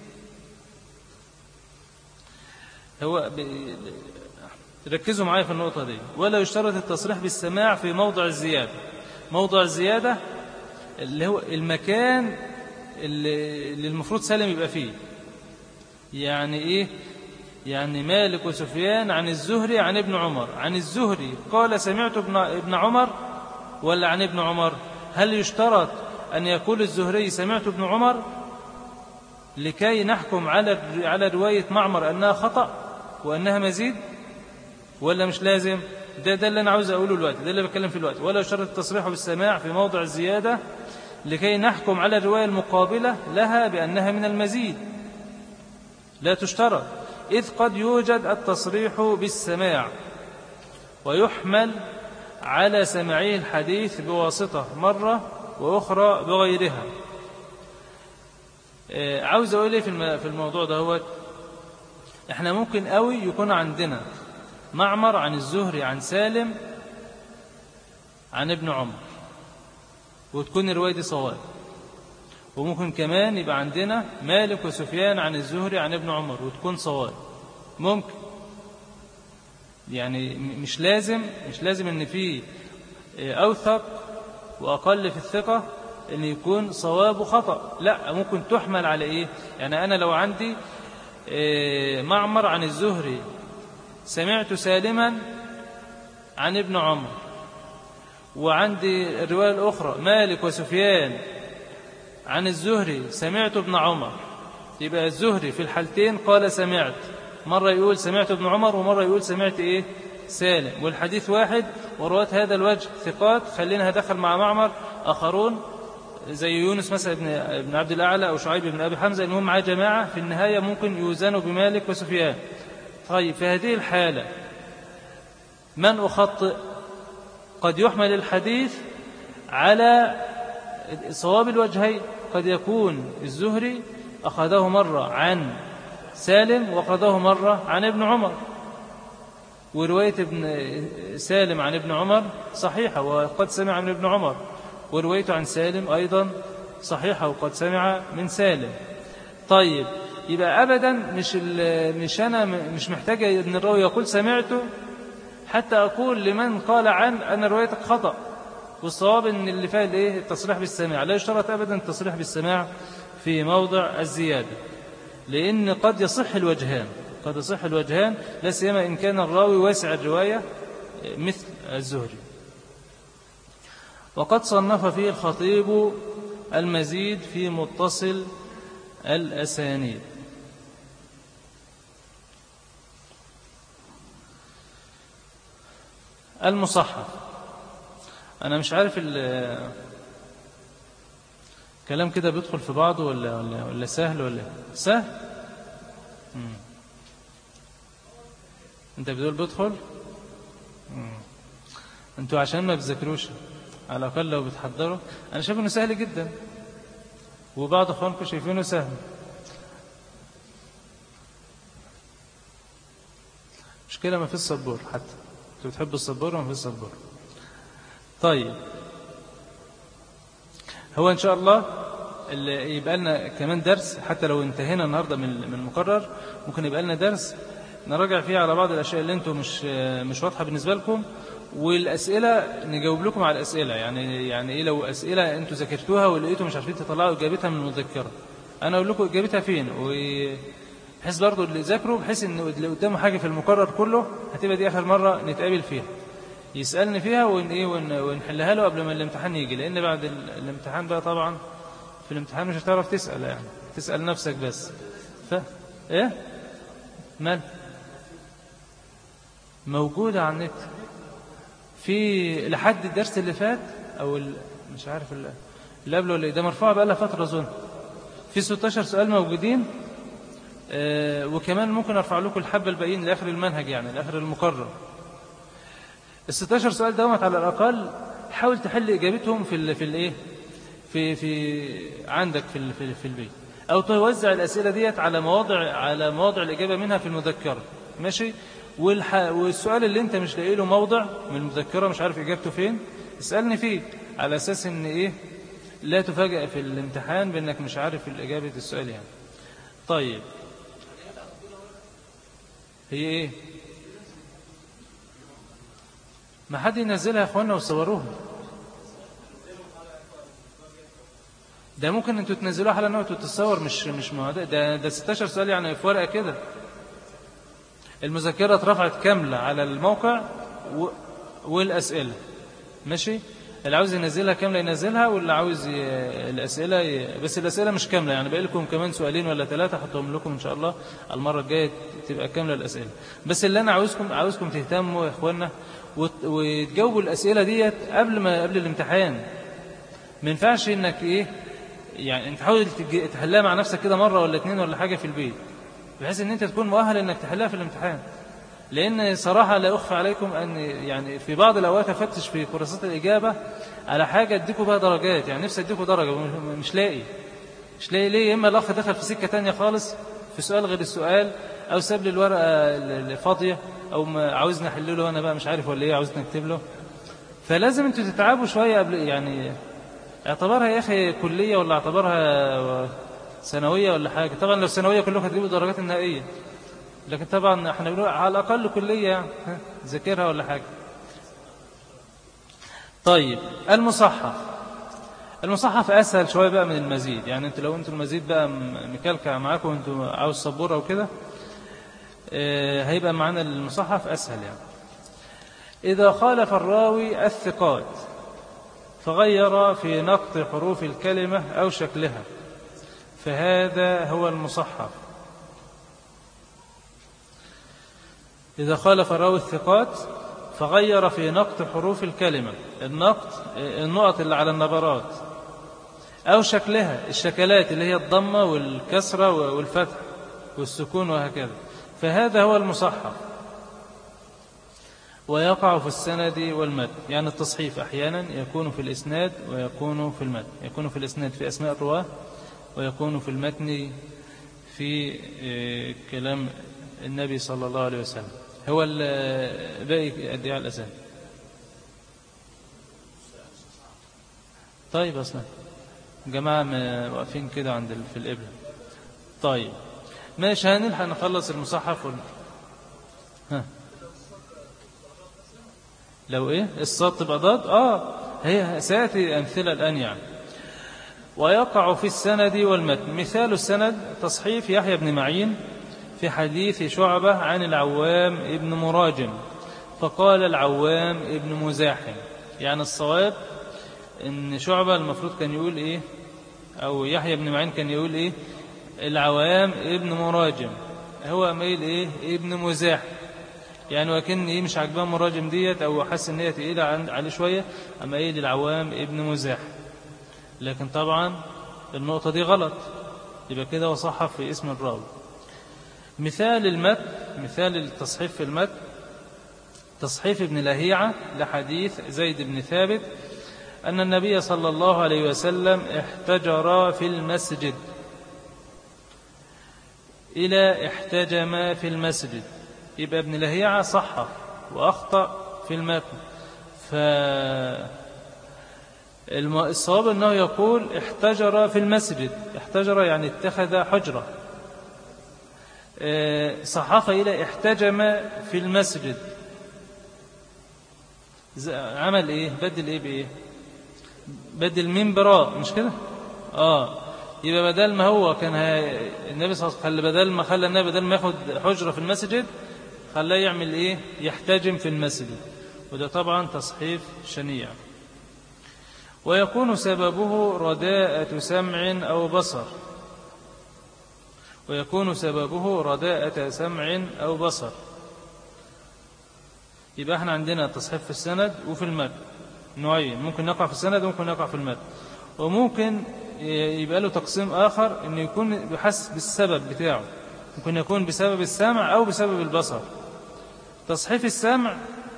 ركزوا معايا في النقطة دي. ولا يشترط التصريح بالسماع في موضع الزيادة. موضع الزيادة اللي هو المكان اللي المفروض سالم يبقى فيه. يعني إيه؟ يعني مالك وسفيان عن الزهري عن ابن عمر، عن الزهري قال سمعت ابن عمر ولا عن ابن عمر؟ هل يشترط أن يقول الزهري سمعت ابن عمر لكي نحكم على رواية معمر أنها خطأ وأنها مزيد، ولا مش لازم؟ ده اللي أنا عاوز أقوله الوقت، ده اللي بتكلم في الوقت. ولا يشترط التصريح بالسماع في موضع الزيادة لكي نحكم على الرواية المقابلة لها بأنها من المزيد، لا تشترط، إذ قد يوجد التصريح بالسماع ويحمل على سماعه الحديث بواسطة مرة وأخرى بغيرها. عاوز أقول إيه في الموضوع ده؟ إحنا ممكن قوي يكون عندنا معمر عن الزهري عن سالم عن ابن عمر وتكون الرواية دي صواب، وممكن كمان يبقى عندنا مالك وسفيان عن الزهري عن ابن عمر وتكون صواب، ممكن. يعني مش لازم ان في اوثق واقل في الثقة ان يكون صواب وخطأ، لا، ممكن تحمل على ايه. يعني انا لو عندي معمر عن الزهري سمعت سالما عن ابن عمر، وعندي الرواية الأخرى مالك وسفيان عن الزهري سمعت ابن عمر، يبقى الزهري في الحالتين قال سمعت، مرة يقول سمعت ابن عمر ومرة يقول سمعت إيه؟ سالم، والحديث واحد ورواة هذا الوجه ثقات. خلينا هدخل مع معمر آخرون زي يونس مثلا ابن عبد الأعلى أو شعيب بن أبي حمزة، إنهم معاه جماعة في النهاية ممكن يوزنوا بمالك وسفيان. طيب، في هذه الحالة من أخطئ؟ قد يحمل الحديث على صواب الوجهين، قد يكون الزهري أخذه مرة عن سالم وأخذه مرة عن ابن عمر، ورواية ابن سالم عن ابن عمر صحيحة وقد سمع من ابن عمر، وروايته عن سالم أيضا صحيحة وقد سمع من سالم. طيب، يبقى أبدا مش محتاج أن الراوي يقول سمعته حتى أقول لمن قال عن أن روايتك خطأ، والصواب ان اللي فيها الايه التصريح بالسماع. لا يشترط ابدا التصريح بالسماع في موضع الزيادة، لأن قد يصح الوجهان، لا سيما إن كان الراوي واسع الرواية مثل الزهري. وقد صنف فيه الخطيب المزيد في متصل الأسانيد. المصحف، أنا مش عارف الكلام كده بيدخل في بعضه ولا سهل ولا سهل. انت بتقول بيدخل. انتوا عشان ما بتذاكروش على الأقل لو بتحضروا. أنا شايف إنه سهل جدا، وبعض أخوانكم شايفينه سهل. مشكلة ما في السبور، حتى انتوا بتحبوا السبور وما في السبور. طيب، هو إن شاء الله يبقى لنا كمان درس، حتى لو انتهينا النهاردة من المقرر ممكن يبقى لنا درس نراجع فيه على بعض الأشياء اللي انتم مش واضحة بالنسبة لكم، والأسئلة نجاوب لكم على الأسئلة. يعني إيه، لو أسئلة انتم ذاكرتوها ولقيتوا مش عارفين تطلعوا إجابتها من المذكرة، أنا أقول لكم إجابتها فين، وبحيث برضو اللي ذاكروا، بحيث إن اللي قدامه حاجة في المقرر كله هتبقى دي آخر مرة نتقابل فيها، يسألني فيها ونحلها له قبل ما الامتحان يجي. لأن بعد الامتحان بقى طبعا في الامتحان مش هتعرف تسأل، يعني تسأل نفسك بس. إيه مال موجودة على النت في لحد الدرس اللي فات أو مش عارف اللي قبله ولا ده مرفوع بقى لها فترة أظن، في 16 سؤال موجودين. وكمان ممكن أرفع لكم الحبة الباقيين لآخر المنهج، يعني لآخر المقرر. ال 16 سؤال دوت على الأقل حاول تحل إجابتهم في عندك في البيت، أو توزع الأسئلة ديت على مواضع الإجابة منها في المذكرة، ماشي. والسؤال اللي انت مش لاقي له موضع من المذكرة، مش عارف إجابته فين، اسألني فيه، على أساس ان لا تفاجأ في الامتحان بأنك مش عارف الإجابة السؤال يعني. طيب، هي ما حد ينزلها يا اخوانا وصوروها. ده ممكن انتوا تنزلوها على نوت وتتصور، مش ده 16 سؤال يعني في ورقة كده. المذكرة اترفعت كاملة على الموقع والأسئلة، ماشي. اللي عاوز ينزلها كاملة ينزلها، واللي عاوز الأسئلة بس الأسئلة مش كاملة، يعني بقى لكم كمان سؤالين ولا 3 حطهم لكم إن شاء الله المرة الجاية تبقى كاملة الأسئلة. بس اللي أنا عاوزكم تهتموا يا إخوانا وتجاوبوا الأسئلة ديت قبل الامتحان. ما ينفعش إنك يعني أنت تحاول تحلها مع نفسك كده مرة ولا 2 ولا حاجة في البيت، بحيث ان انت تكون مؤهل انك تحلها في الامتحان. لان صراحة لا اخفى عليكم ان يعني في بعض الاوقات افتش في كراسات الاجابة على حاجة اديكم بها درجات، يعني نفسي اديكم درجة مش لاقي ليه. اما الاخ دخل في سكة تانية خالص في سؤال غير السؤال، او ساب لي الورقة الفاضية، او عاوزني احلله انا بقى مش عارف ولا عاوزني اكتب له. فلازم انتوا تتعبوا شوية قبل، يعني اعتبرها يا اخي كلية ولا اعتبرها ثانوية ولا حاجة. طبعا لو ثانوية كلكم هتجيبوا درجات النهائية، لكن طبعا احنا بنقول على الأقل كلية يعني ذاكرها ولا حاجة. طيب، المصحف أسهل شوية بقى من المزيد. يعني انتوا لو انتوا المزيد بقى مكلكع معاكم وانتوا عاوز سبورة وكده، هيبقى معانا المصحف أسهل. يعني إذا خالف الراوي الثقات فغير في نقط حروف الكلمة أو شكلها فهذا هو المصحف. إذا خالف الراوي الثقات فغير في نقط حروف الكلمة، النقط اللي على النبرات، أو شكلها، الشكلات اللي هي الضمة والكسرة والفتح والسكون وهكذا، فهذا هو المصحف. ويقع في السند والمتن، يعني التصحيف أحيانا يكون في الإسناد ويكون في المتن، يكون في الإسناد في أسماء الرواة، ويكون في المتن في كلام النبي صلى الله عليه وسلم. هو باقي أدعاء الأذان. طيب أصلا جماعة واقفين كده في القبلة. طيب ماشي، هنلحق نخلص المصحف ها. لو الصاد تبقى ضاد هي سيأتي أمثلة الآن يعني. ويقع في السند والمتن. مثال السند تصحيف يحيى بن معين في حديث شعبة عن العوام ابن مراجم فقال العوام ابن مزاحم. يعني الصواب إن شعبة المفروض كان يقول إيه، أو يحيى بن معين كان يقول إيه، العوام ابن مراجم، هو ميل إيه ابن مزاحم. يعني وكان إيه مش عجبان مراجم ديت أو حس إن هي تقيلة عليه شوية، أما إيه العوام ابن مزاحم. لكن طبعا النقطة دي غلط، يبقى كده وصحف في اسم الراوي. مثال المتن، مثال التصحيف في المتن تصحيف ابن لهيعة لحديث زيد بن ثابت أن النبي صلى الله عليه وسلم احتجر في المسجد إلى احتجم في المسجد. يبقى ابن لهيعة صحف وأخطأ في المتن. فالصواب أنه يقول احتجر في المسجد، احتجر يعني اتخذ حجرة، صحف إلى احتجم في المسجد. عمل إيه؟ بدل إيه بإيه؟ بدل مين براء، مش كده؟ يبقى بدل ما هو كان النبي صلى الله عليه وسلم خلى النبي بدل ما ياخد حجرة في المسجد خلاه يعمل إيه؟ يحتجم في المسجد. وده طبعا تصحيف شنيع. ويكون سببه رداءة سمع أو بصر، ويكون سببه رداءة سمع أو بصر. يبقى احنا عندنا تصحيف في السند وفي المتن نوعين، ممكن نقع في السند وممكن نقع في المتن. وممكن يبقى له تقسيم آخر إنه يكون بحسب السبب بتاعه، ممكن يكون بسبب السمع أو بسبب البصر. تصحيف السمع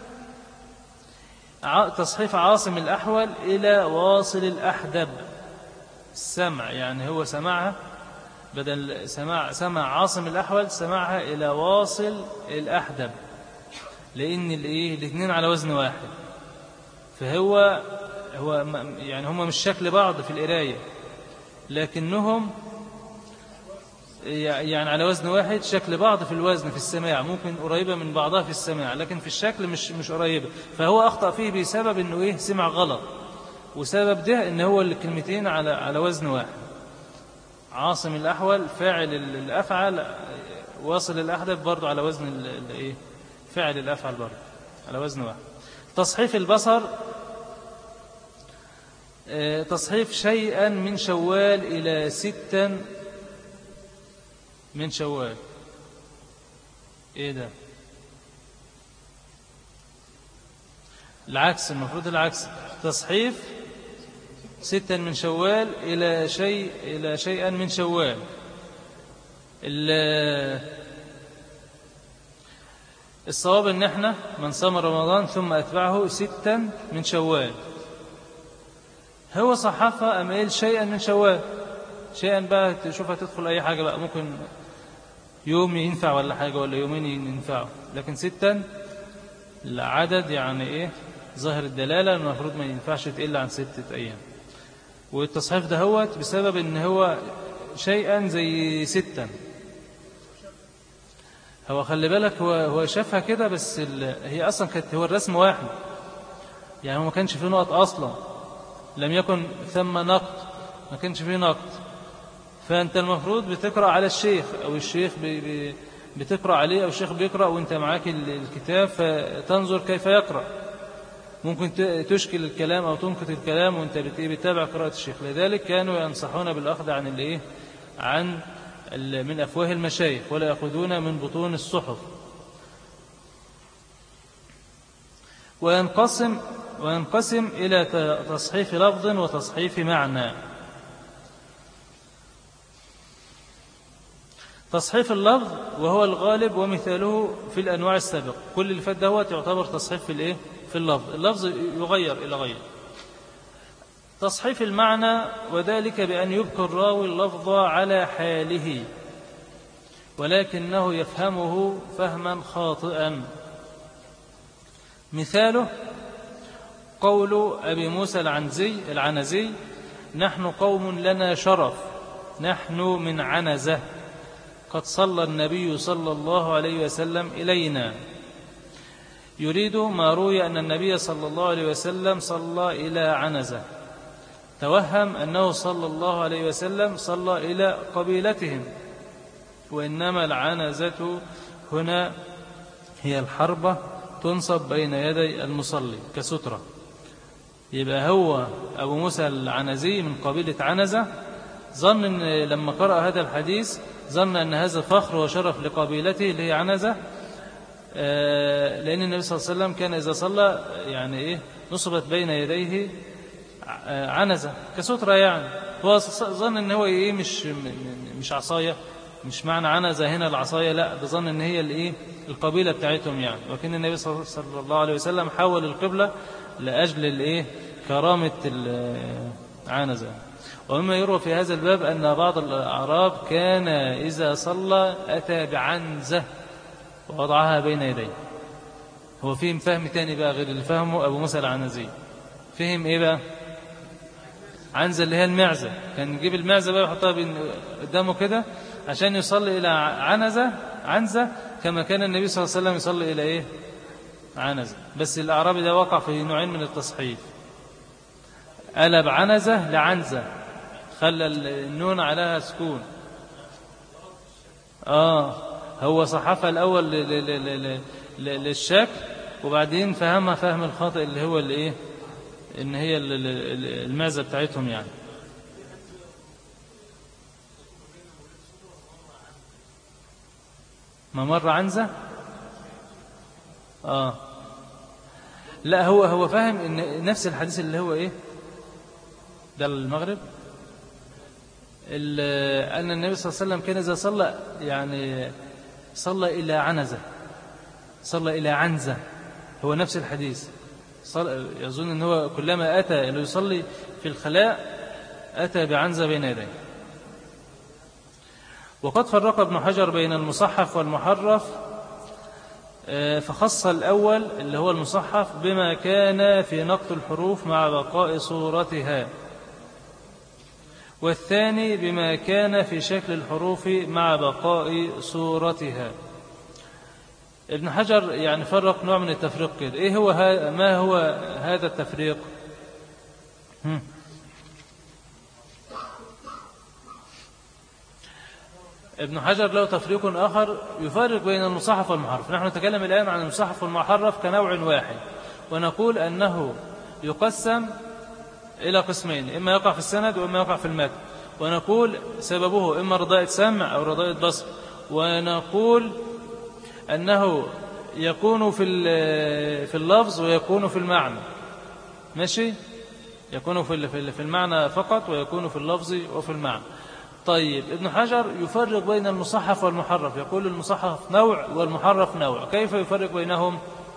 تصحيف عاصم الأحول إلى واصل الأحدب. السمع يعني هو سمعها، بدل سمع عاصم الأحول سمعها إلى واصل الأحدب، لأن الاثنين على وزن واحد. فهو يعني هم مش شكل بعض في القراية، لكنهم يعني على وزن واحد، شكل بعض في الوزن في السماع، ممكن قريبة من بعضها في السماع لكن في الشكل مش قريبة. فهو أخطأ فيه بسبب إنه سمع غلط، وسبب ده إن هو الكلمتين على وزن واحد. عاصم الأحول فاعل الأفعل، واصل الأحدب برضو على وزن فاعل الأفعل برضو على وزن واحد. تصحيف البصر تصحيف شيئا من شوال إلى 6 من شوال. ده العكس، المفروض العكس. تصحيف 6 من شوال إلى شيئا من شوال. الصواب ان احنا من صام رمضان ثم اتبعه 6 من شوال. هو صحفها أم قال شيئا من شوال. شيئا بقى تشوفها تدخل أي حاجة بقى، ممكن يوم ينفع ولا حاجة ولا يومين ينفعوا، لكن 6 العدد يعني ظاهر الدلالة المفروض ما ينفعش تقل عن 6 أيام. والتصحيف ده هو بسبب ان هو شيئا زي 6. هو خلي بالك هو شافها كده، بس هي أصلا كانت هو الرسم واحد، يعني هو ما كانش فيه نقط أصلا، لم يكن ثم نقط، ما كانش فيه نقط. فأنت المفروض بتقرأ على الشيخ، أو الشيخ بتقرأ عليه، أو الشيخ بيقرأ وانت معاك الكتاب فتنظر كيف يقرأ. ممكن تشكل الكلام أو تنقط الكلام وانت بتتابع قراءة الشيخ. لذلك كانوا ينصحون بالأخذ عن من أفواه المشايخ، ولا يأخذون من بطون الصحف. وينقسم إلى تصحيف لفظ وتصحيف معنى. تصحيف اللفظ وهو الغالب ومثاله في الأنواع السابقة. كل اللي فات دوت يعتبر تصحيف في اللفظ يغير إلى غير. تصحيف المعنى وذلك بأن يبقى الراوي اللفظ على حاله ولكنه يفهمه فهما خاطئا. مثاله قول أبي موسى العنزي نحن قوم لنا شرف، نحن من عنزة، قد صلى النبي صلى الله عليه وسلم إلينا. يريد ما روي أن النبي صلى الله عليه وسلم صلى إلى عنزة، توهم أنه صلى الله عليه وسلم صلى إلى قبيلتهم، وإنما العنزة هنا هي الحربة تنصب بين يدي المصلي كسترة. يبقى هو أبو موسى العنزي من قبيلة عنزة، ظن أن لما قرأ هذا الحديث ظن أن هذا فخر وشرف لقبيلته اللي هي عنزة، لأن النبي صلى الله عليه وسلم كان إذا صلى يعني نصبت بين يديه عنزة كسترة. يعني هو ظن أن هو مش عصاية، مش معنى عنزة هنا العصاية، لا، بظن أن هي القبيلة بتاعتهم يعني. وكان النبي صلى الله عليه وسلم حول القبلة لأجل كرامة العنزة. ومما يروى في هذا الباب أن بعض الأعراب كان إذا صلى أتى بعنزة ووضعها بين يديه. هو فهم تاني بقى غير اللي فهمه أبو موسى العنزي. فهم إيه بقى؟ عنزة اللي هي المعزة، كان يجيب المعزة بقى ويحطها قدامه كده عشان يصلي إلى عنزة كما كان النبي صلى الله عليه وسلم يصلي إلى عنزة. بس الأعرابي ده وقع في نوعين من التصحيف، قلب عنزة لعنزة، خلى النون عليها سكون. هو صحفها الأول للشكل، وبعدين فهمها فهم الخاطئ اللي هو إن هي المعزة بتاعتهم يعني. ما مر عنزة؟ لا، هو فاهم إن نفس الحديث اللي هو ده المغرب، أن النبي صلى الله عليه وسلم كان إذا صلى يعني صلى إلى عنزة، صلى إلى عنزة، هو نفس الحديث. يظن أن هو كلما أتى إنه يصلي في الخلاء أتى بعنزة بين يديه. وقد فرق ابن حجر بين المصحف والمحرف، فخص الأول اللي هو المصحف بما كان في نقط الحروف مع بقاء صورتها، والثاني بما كان في شكل الحروف مع بقاء صورتها. ابن حجر يعني فرق نوع من التفريق كده. ما هو هذا التفريق؟ ابن حجر له تفريق آخر يفرق بين المصحف والمحرف. نحن نتكلم الآن عن المصحف والمحرف كنوع واحد، ونقول أنه يقسم إلى قسمين، إما يقع في السند وإما يقع في المتن، ونقول سببه إما رضاءة سمع أو رضاءة بصر، ونقول أنه يكون في اللفظ ويكون في المعنى. ماشي؟ يكون في المعنى فقط، ويكون في اللفظ وفي المعنى. طيب، ابن حجر يفرق بين المصحف والمحرف، يقول المصحف نوع والمحرف نوع. كيف يفرق بينهم؟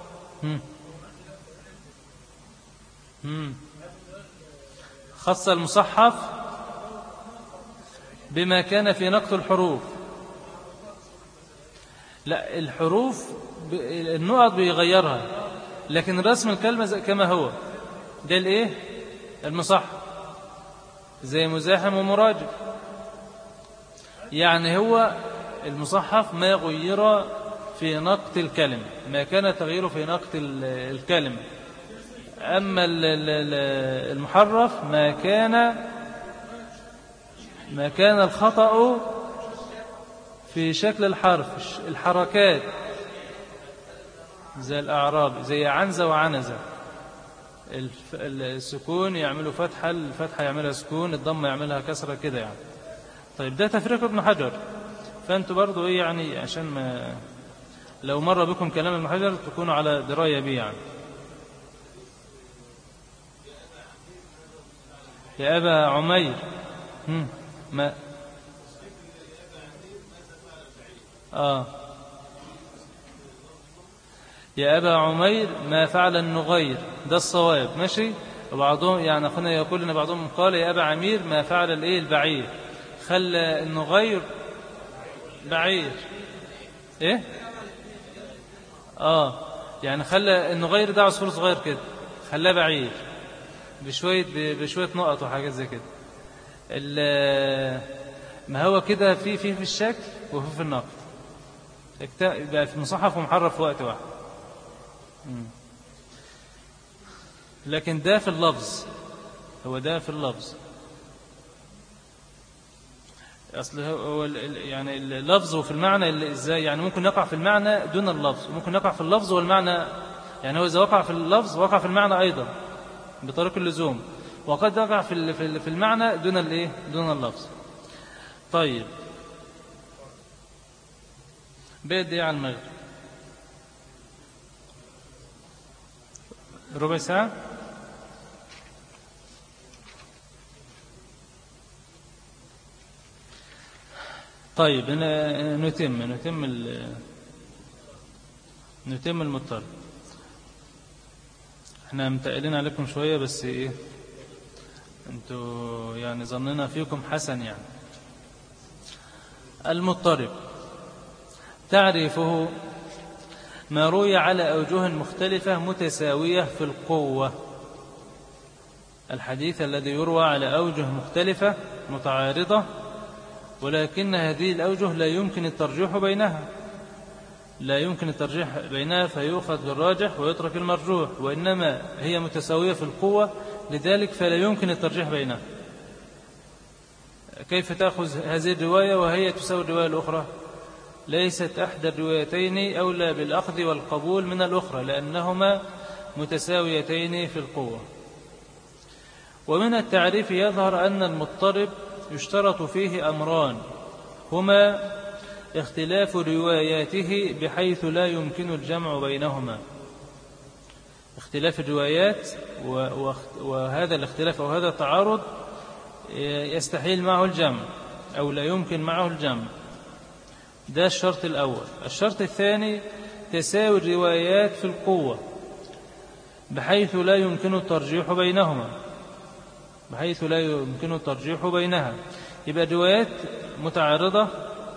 خص المصحف بما كان في نقط الحروف. لا، الحروف النقط بيغيرها، لكن رسم الكلمة كما هو ده المصحف، زي مزاحم ومراجع. يعني هو المصحف ما غير في نقط الكلمة، ما كان تغييره في نقط الكلمة. أما المحرف ما كان الخطأ في شكل الحرف، الحركات، زي الأعراب، زي عنزة وعنزة. السكون يعملوا فتحة، الفتحة يعملها سكون، الضمة يعملها كسرة كده يعني. طيب، ده تفريق ابن حجر. فأنتوا برضو يعني عشان ما لو مر بكم كلام ابن حجر تكونوا على دراية به يعني. يا أبا عمير ما يا أبا عمير ما فعل النغير، ده الصواب. ماشي. وبعضهم يعني أخونا يقول إن بعضهم قال يا أبا عمير ما فعل البعير، خلى النغير بعير. يعني خلى النغير ده عصفور صغير كده، خلاه بعير بشوية نقط وحاجات زي كده. ما هو كده في الشكل وفي النقط، يبقى في مصحف ومحرف في وقت واحد. لكن ده في اللفظ، هو ده في اللفظ. أصل هو يعني اللفظ وفي المعنى إزاي؟ يعني ممكن يقع في المعنى دون اللفظ، ممكن يقع في اللفظ والمعنى. يعني هو إذا وقع في اللفظ وقع في المعنى أيضا بطريق اللزوم، وقد يقع في المعنى دون الإيه؟ دون اللفظ. طيب بقت إيه على المغرب؟ ربع ساعة. طيب نتم المضطرب. احنا متقلين عليكم شوية، بس ايه انتوا يعني ظننا فيكم حسن. يعني المضطرب تعريفه ما روي على أوجه مختلفة متساوية في القوة. الحديث الذي يروى على أوجه مختلفة متعارضة، ولكن هذه الأوجه لا يمكن الترجيح بينها، فيؤخذ بالراجح ويترك المرجوح، وإنما هي متساوية في القوة، لذلك فلا يمكن الترجيح بينها. كيف تأخذ هذه الرواية وهي تساوي الرواية الأخرى؟ ليست أحد الروايتين أولى بالأخذ والقبول من الأخرى، لأنهما متساويتين في القوة. ومن التعريف يظهر أن المضطرب يشترط فيه أمران، هما اختلاف رواياته بحيث لا يمكن الجمع بينهما. اختلاف الروايات، وهذا الاختلاف أو هذا التعارض يستحيل معه الجمع أو لا يمكن معه الجمع. ده الشرط الأول. الشرط الثاني تساوي الروايات في القوة بحيث لا يمكن الترجيح بينها. يبقى الروايات متعارضة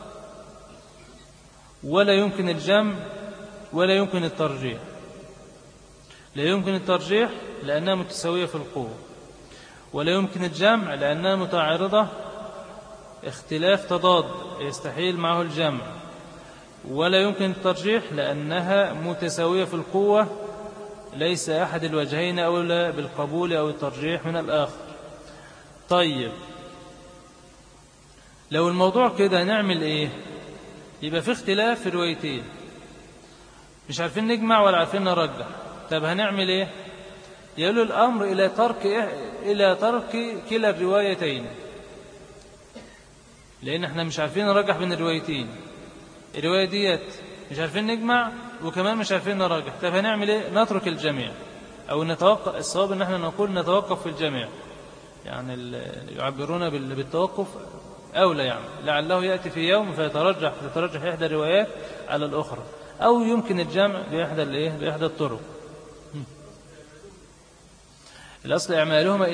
ولا يمكن الجمع ولا يمكن الترجيح. لا يمكن الترجيح لأنها متساوية في القوة، ولا يمكن الجمع لأنها متعارضة، اختلاف تضاد يستحيل معه الجمع، ولا يمكن الترجيح لأنها متساوية في القوة، ليس أحد الوجهين أولى بالقبول أو الترجيح من الآخر. طيب لو الموضوع كده نعمل إيه؟ يبقى في اختلاف في روايتين، مش عارفين نجمع ولا عارفين نرجح. طب هنعمل إيه؟ يقولوا الأمر إلى ترك كلا الروايتين، لأن احنا مش عارفين نرجح بين الروايتين. الرواية ديت مش عارفين نجمع وكمان مش عارفين نرجح. طب هنعمل إيه؟ نترك الجميع أو نتوقف. الصواب إن احنا نقول نتوقف في الجميع، يعني يعبرون بالتوقف أولى، يعني لعله يأتي في يوم فتترجح إحدى الروايات على الأخرى، أو يمكن الجمع بإحدى الطرق. الأصل إعمالهما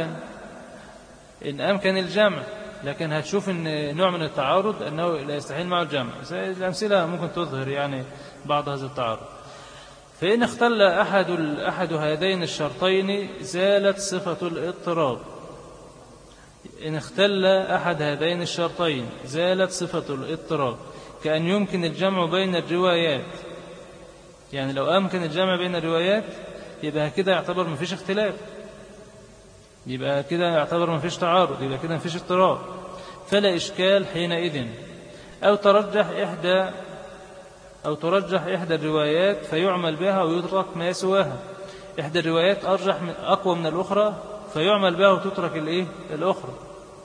إن أمكن الجمع، لكن هتشوف إن نوع من التعارض أنه لا يستحيل معه الجمع. الأمثلة ممكن تظهر يعني بعض هذا التعارض. فإن اختل أحد هذين الشرطين زالت صفة الاضطراب. إن اختل أحد هذين الشرطين زالت صفة الاضطراب، كأن يمكن الجمع بين الروايات. يعني لو أمكن الجمع بين الروايات يبقى كده يعتبر مفيش اختلاف، يبقى كده يعتبر مفيش تعارض، يبقى كده مفيش اضطراب، فلا إشكال حينئذ. أو ترجح إحدى الروايات فيعمل بها ويترك ما سواها. إحدى الروايات أقوى من الأخرى فيعمل بها وتترك الأخرى.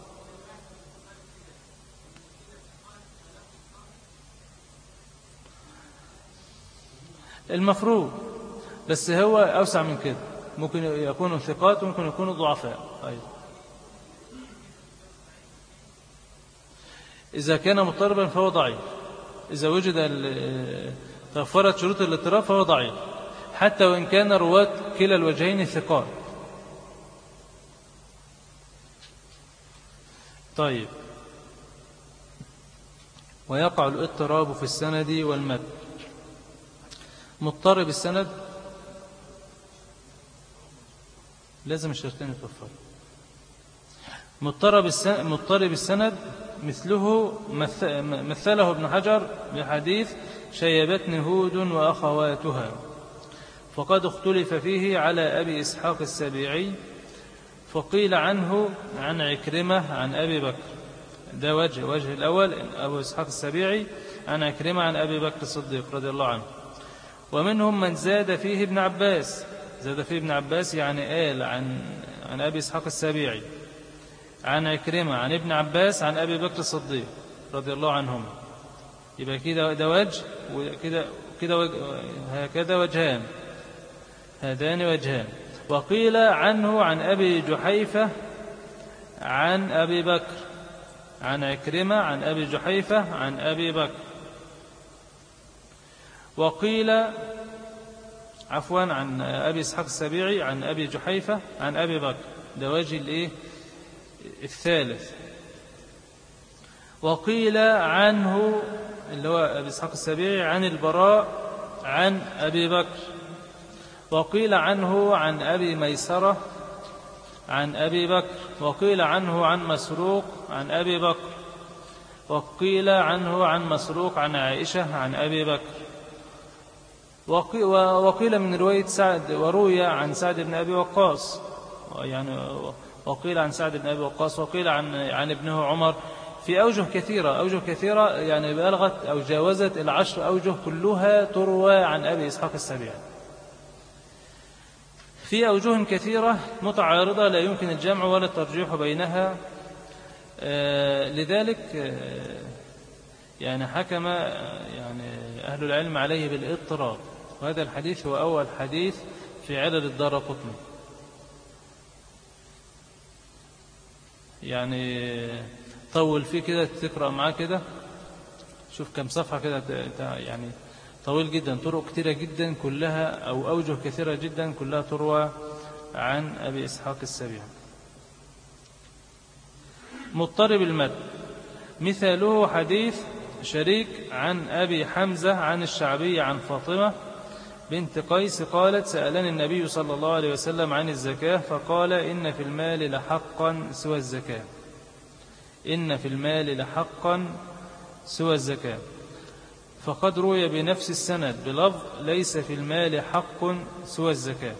المفروض، بس هو أوسع من كده، ممكن يكونوا ثقات وممكن يكونوا ضعفاء أيضا. إذا كان مضطربا فهو ضعيف، إذا وجد توفرت شروط الاضطراب فهو ضعيف، حتى وإن كان رواة كلا الوجهين ثقات. طيب ويقع الاضطراب في السند والمتن. مضطرب السند لازم الشرطين يتوفروا. مضطرب السند مثله ابن حجر بحديث شيبتني هود وأخواتها. فقد اختلف فيه على أبي إسحاق السبيعي، فقيل عنه عن عكرمة عن أبي بكر. ده وجه الأول أبو إسحاق السبيعي عن عكرمة عن أبي بكر الصديق رضي الله عنه. ومنهم من زاد فيه ابن عباس، زاد فيه ابن عباس يعني قال عن أبي إسحاق السبيعي عن عكرمة عن ابن عباس عن أبي بكر الصديق رضي الله عنهم. يبقى كده ده وجه، وكده هكذا وجهان، هذان وجهان. وقيل عنه عن أبي جحيفة عن أبي بكر، عن عكرمة عن أبي جحيفة عن أبي بكر. وقيل عن أبي إسحاق السبيعي عن أبي جحيفة عن أبي بكر. ده وجه الثالث. وقيل عنه اللي هو أبي إسحاق السبيعي عن البراء عن أبي بكر. وقيل عنه عن أبي ميسرة عن أبي بكر. وقيل عنه عن مسروق عن أبي بكر. وقيل عنه عن مسروق عن عائشة عن أبي بكر. وقيل من رواية سعد، وروي عن سعد بن أبي وقاص، يعني وقيل عن سعد بن أبي وقاص. وقيل عن ابنه عمر، في أوجه كثيرة يعني بلغت أو جاوزت 10 أوجه، كلها تروى عن أبي إسحاق السبيعي في أوجه كثيرة متعارضة لا يمكن الجمع ولا الترجيح بينها. لذلك يعني حكم يعني أهل العلم عليه بالاضطراب، وهذا الحديث هو أول حديث في علل الدارقطني. يعني طول فيه كده، تقرأ معاه كده، شوف كم صفحة كده، يعني طويل جدا، طرق كثيرة جدا كلها أو أوجه كثيرة جدا كلها تروى عن أبي إسحاق السبيعي. مضطرب المتن مثاله حديث شريك عن أبي حمزة عن الشعبي عن فاطمة بنت قيس قالت: سألني النبي صلى الله عليه وسلم عن الزكاة فقال: إن في المال لحقا سوى الزكاة. إن في المال لحقا سوى الزكاة. فقد روي بنفس السند بلفظ: ليس في المال حق سوى الزكاة.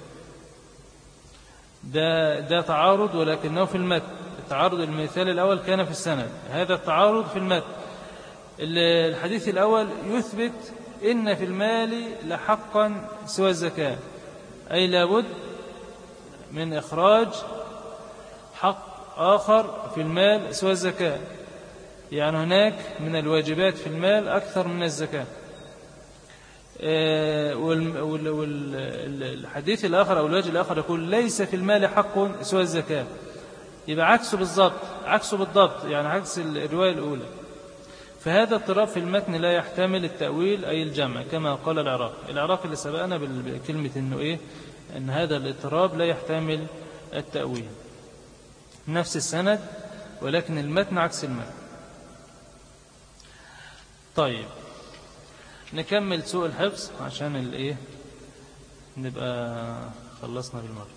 ده تعارض، ولكنه في المتن. التعارض المثال الأول كان في السند، هذا التعارض في المتن. الحديث الأول يثبت إن في المال لحقا سوى الزكاة، أي لابد من إخراج حق آخر في المال سوى الزكاة، يعني هناك من الواجبات في المال أكثر من الزكاة. والحديث الآخر أو الوجه الآخر يقول: ليس في المال حق سوى الزكاة. يبقى عكسه بالضبط، يعني عكس الرواية الأولى. فهذا اضطراب في المتن لا يحتمل التأويل أي الجمع، كما قال العراقي اللي سبقنا بكلمة إنه أن هذا الاضطراب لا يحتمل التأويل. نفس السند ولكن المتن عكس المتن. طيب نكمل سوء الحفظ عشان نبقى خلصنا بالمرة.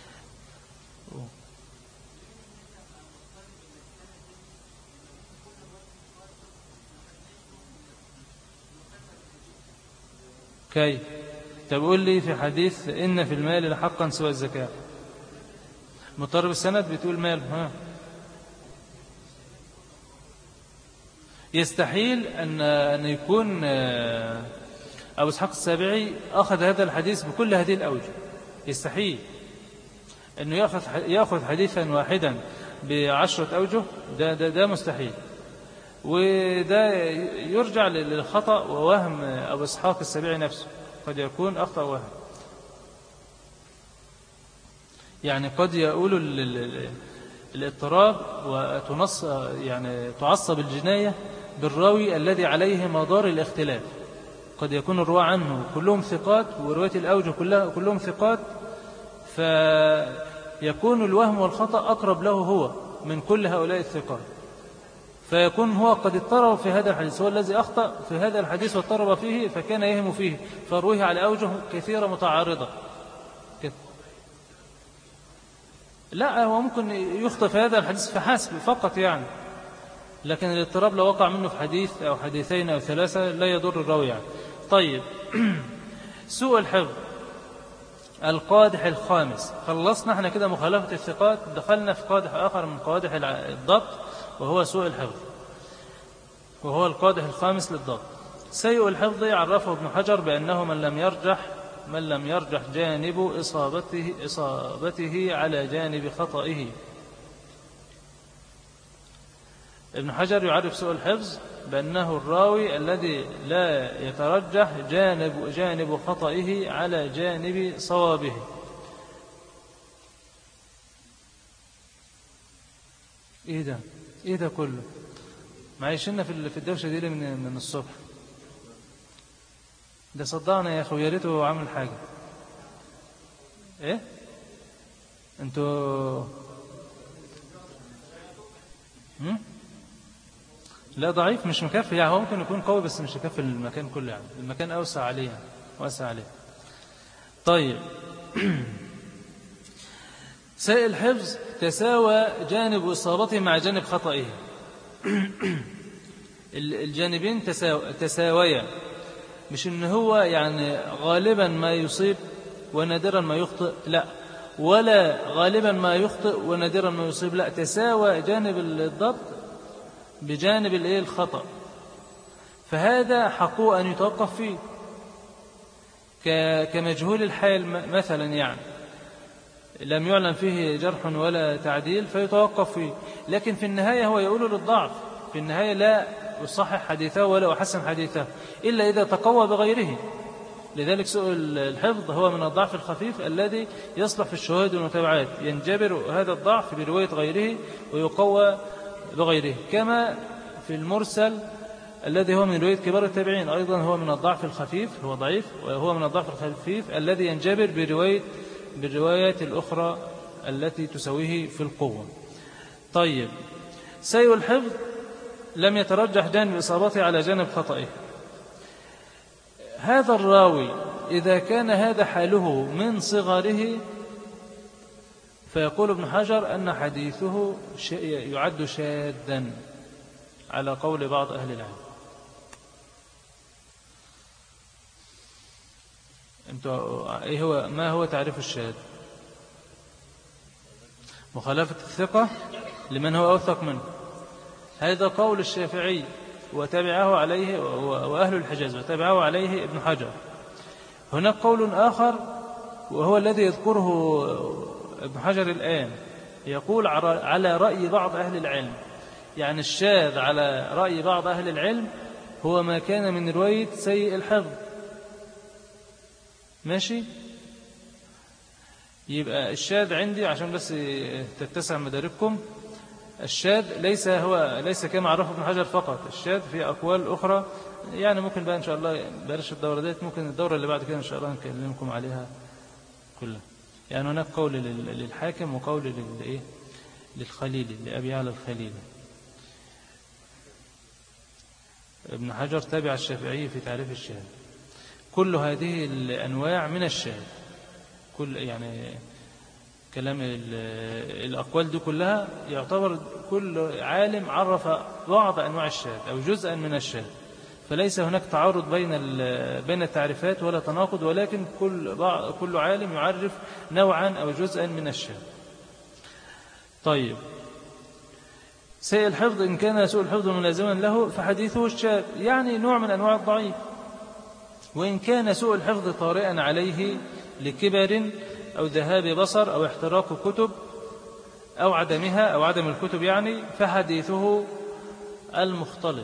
كيف؟ تقول لي في حديث إن في المال لحقا سوى الزكاة، مضطرب السند بتقول مال. يستحيل أن يكون أبو إسحاق السبيعي أخذ هذا الحديث بكل هذه الأوجه. يستحيل أنه يأخذ حديثا واحدا ب10 أوجه. ده مستحيل. وده يرجع للخطأ ووهم أبو إسحاق السبيعي نفسه. قد يكون أخطأ وهم، يعني قد يقول الاضطراب وتنص يعني تعصب الجناية بالراوي الذي عليه مدار الاختلاف. قد يكون الرواة عنه كلهم ثقات، ورواية الأوجه كلهم ثقات، فيكون الوهم والخطأ أقرب له هو من كل هؤلاء الثقات، فيكون هو قد اضطرب في هذا الحديث، هو الذي أخطأ في هذا الحديث واضطرب فيه، فكان يهم فيه، فرويه على أوجه كثيرة متعارضة. لا، هو ممكن يخطئ في هذا الحديث فحسب فقط يعني، لكن الاضطراب لو وقع منه في حديث أو حديثين أو 3 لا يضر الراوي يعني. طيب سوء الحفظ القادح الخامس. خلصنا احنا كده مخالفة الثقات، دخلنا في قادح آخر من قوادح الضبط وهو سوء الحفظ، وهو القادح الخامس للضبط. سيء الحفظ عرفه ابن حجر بأنه من لم يرجح جانب إصابته على جانب خطئه. ابن حجر يعرف سوء الحفظ بأنه الراوي الذي لا يترجح جانب خطئه على جانب صوابه. ايه ده كله معيشنا في الدوشة دي من الصبح. ده صدقنا يا اخويا، يا ريته عمل حاجة. ايه انتوا لا ضعيف مش مكفي يعني، هو ممكن يكون قوي بس مش يكفي المكان كله يعني، المكان أوسع عليه يعني. واسع عليه. طيب سيء الحفظ تساوى جانب إصابته مع جانب خطئه. الجانبين تساويا، مش إن هو يعني غالبا ما يصيب ونادرا ما يخطئ، لا، ولا غالبا ما يخطئ ونادرا ما يصيب، لا، تساوى جانب الضبط بجانب الخطأ. فهذا حقه أن يتوقف فيه كمجهول الحال مثلا، يعني لم يعلن فيه جرح ولا تعديل فيتوقف فيه، لكن في النهاية هو يقول للضعف، في النهاية لا يصحح حديثه ولا يحسن حديثه إلا إذا تقوى بغيره. لذلك سوء الحفظ هو من الضعف الخفيف الذي يصلح في الشواهد والمتابعات، ينجبر هذا الضعف برواية غيره ويقوى بغيره، كما في المرسل الذي هو من رواية كبار التابعين، أيضا هو من الضعف الخفيف، هو ضعيف وهو من الضعف الخفيف الذي ينجبر بالروايات الأخرى التي تسويه في القوة. طيب سيء الحفظ لم يترجح جانب إصابته على جانب خطئه. هذا الراوي إذا كان هذا حاله من صغره فيقول ابن حجر أن حديثه يعد شاذا على قول بعض أهل العلم. ما هو تعريف الشاذ؟ مخالفة الثقة لمن هو أوثق منه. هذا قول الشافعي وتبعه عليه وأهل الحجاز وتبعه عليه ابن حجر. هناك قول آخر وهو الذي يذكره ابن حجر الآن، يقول على رأي بعض أهل العلم، يعني الشاذ على رأي بعض أهل العلم هو ما كان من رواية سيء الحفظ. ماشي؟ يبقى الشاذ عندي عشان بس تتسع مدارككم، الشاذ ليس كما عرفه ابن حجر فقط، الشاذ في أقوال أخرى، يعني ممكن بقى إن شاء الله بلاش الدورة ديت، ممكن الدورة اللي بعد كده إن شاء الله نكلمكم عليها كلها. يعني هناك قول للحاكم وقول للخليلي، لأبي على الخليلي. ابن حجر تابع الشافعي في تعريف الشاذ. كل هذه الأنواع من الشاذ، كل يعني كلام الأقوال دي كلها يعتبر كل عالم عرف بعض أنواع الشاذ أو جزءا من الشاذ، فليس هناك تعارض بين التعريفات ولا تناقض، ولكن كل عالم يعرف نوعا أو جزءا من الشاذ. طيب سيء الحفظ إن كان سوء الحفظ ملازما له فحديثه الشاذ، يعني نوع من أنواع الضعيف. وإن كان سوء الحفظ طارئا عليه لكبر أو ذهاب بصر أو احتراق كتب أو عدمها أو عدم الكتب يعني، فحديثه المختلط.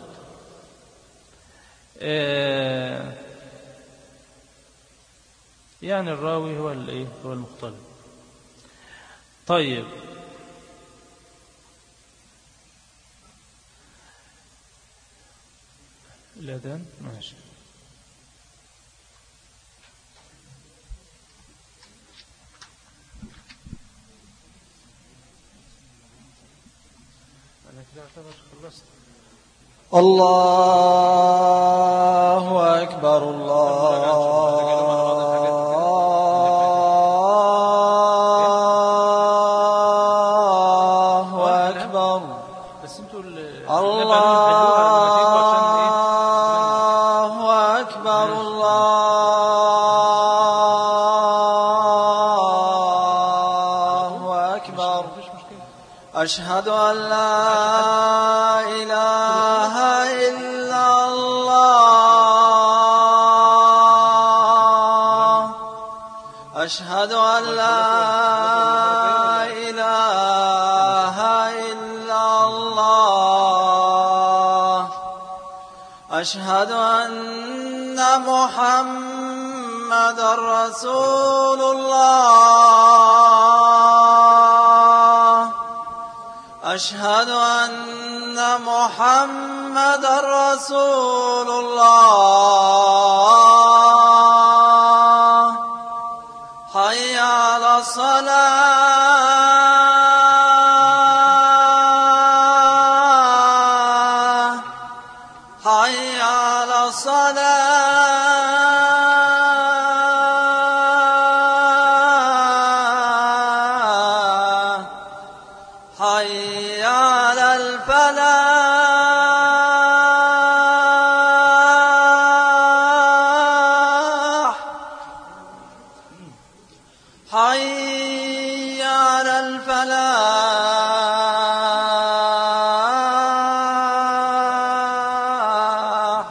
يعني الراوي هو المختلط. طيب الأذان ماشي. أنا كده أعتبر خلصت. الله أكبر الله أكبر. بس انتوا الله أكبر الله أشهد أن لا إله إلا الله أشهد أن لا إله إلا الله أشهد أن محمد رسول الله أشهد أن محمد رسول الله حي على الصلاة حي على الصلاة حي على الفلاح حي على الفلاح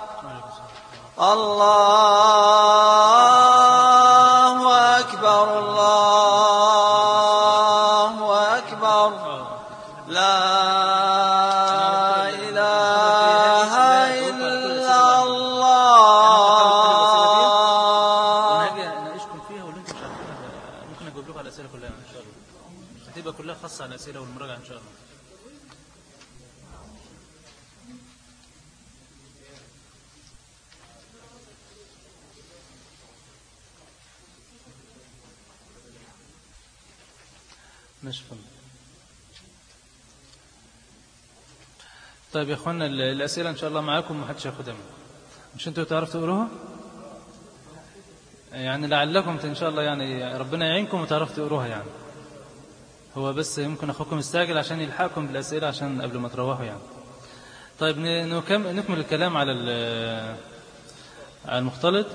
الله أكبر الله أكبر لا إله إلا الله. نناقشكم فيها واللي انتم مش عارفينها ممكن اجاوب لكم على الاسئله كلها ان شاء الله. هتبقى كلها خاصه على الاسئله والمراجعه ان شاء الله. نشفا. طيب يا اخوانا الاسئله ان شاء الله معاكم ما حدش ياخدها منكم. مش انتوا تعرفوا تقروها؟ يعني لعلكم ان شاء الله يعني ربنا يعينكم وتعرفوا تقروها يعني. هو بس يمكن اخوكم يستعجل عشان يلحقكم بالاسئله عشان قبل ما تروحوا يعني. طيب نكمل الكلام على المختلط.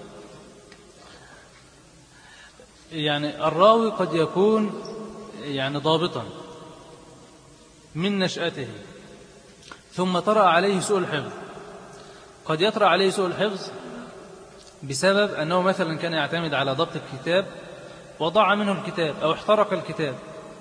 يعني الراوي قد يكون يعني ضابطا من نشأته ثم طرأ عليه سوء الحفظ. قد يطرأ عليه سوء الحفظ بسبب أنه مثلا كان يعتمد على ضبط الكتاب وضاع منه الكتاب أو احترق الكتاب،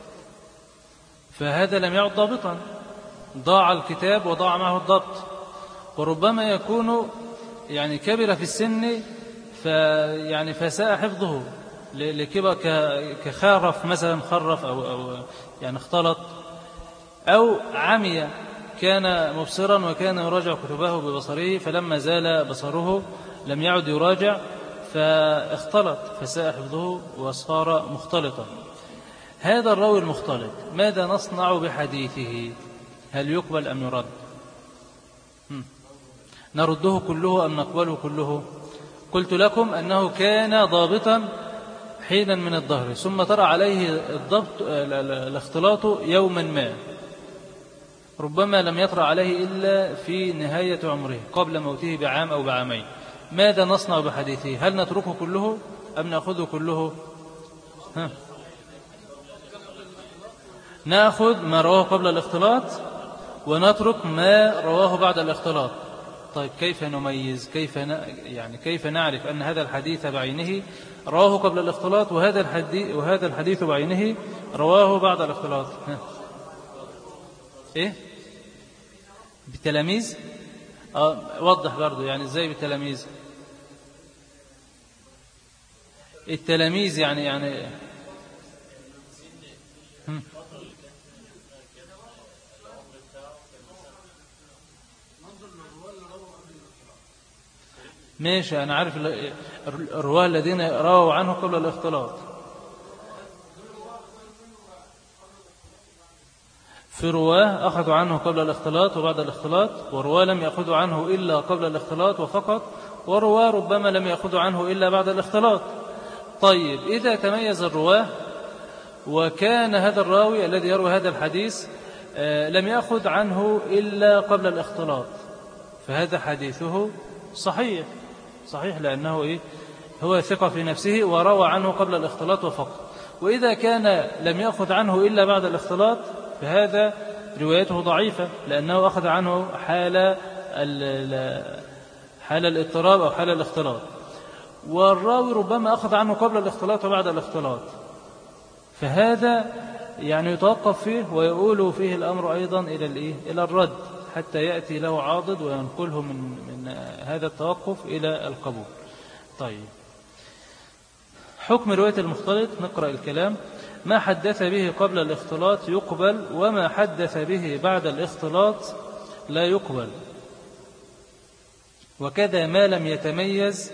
فهذا لم يعد ضابطا، ضاع الكتاب وضاع معه الضبط. وربما يكون يعني كبر في السن يعني فساء حفظه لكبر كخارف مثلا، خرف أو يعني اختلط، أو عمي كان مبصرا وكان يراجع كتبه ببصره فلما زال بصره لم يعد يراجع فاختلط فساء حفظه وصار مختلطا. هذا الراوي المختلط ماذا نصنع بحديثه؟ هل يقبل أم يرد؟ نرده كله أم نقبله كله؟ قلت لكم أنه كان ضابطا حينا من الظهر ثم طرأ عليه الضبط الاختلاط يوما ما، ربما لم يطرأ عليه إلا في نهاية عمره قبل موته بعام أو بعامين. ماذا نصنع بحديثه؟ هل نتركه كله أم نأخذه كله؟ نأخذ ما رواه قبل الاختلاط ونترك ما رواه بعد الاختلاط. طيب كيف نميز؟ كيف نعرف أن هذا الحديث بعينه رواه قبل الاختلاط وهذا الحديث بعينه رواه بعد الاختلاط؟ إيه؟ بالتلاميذ؟ وضح برضو يعني إزاي بالتلاميذ؟ التلاميذ يعني ماشي، أنا عارف الرواه الذين رووا عنه قبل الاختلاط. في رواه أخذوا عنه قبل الاختلاط وبعد الاختلاط، ورواه لم يأخذوا عنه إلا قبل الاختلاط وفقط، ورواه ربما لم يأخذوا عنه إلا بعد الاختلاط. طيب إذا تميز الرواه وكان هذا الراوي الذي يروي هذا الحديث لم يأخذ عنه إلا قبل الاختلاط، فهذا حديثه صحيح لأنه هو ثقة في نفسه وروى عنه قبل الاختلاط وفقط. وإذا كان لم يأخذ عنه إلا بعد الاختلاط فهذا روايته ضعيفة لأنه أخذ عنه حال الاضطراب أو حال الاختلاط، والراوي ربما أخذ عنه قبل الاختلاط وبعد الاختلاط، فهذا يعني يتوقف فيه ويقول فيه الأمر أيضا إلى الرد حتى يأتي له عاضد وينقله من هذا التوقف إلى القبول. طيب، حكم رواية المختلط، نقرأ الكلام. ما حدث به قبل الاختلاط يقبل، وما حدث به بعد الاختلاط لا يقبل، وكذا ما لم يتميز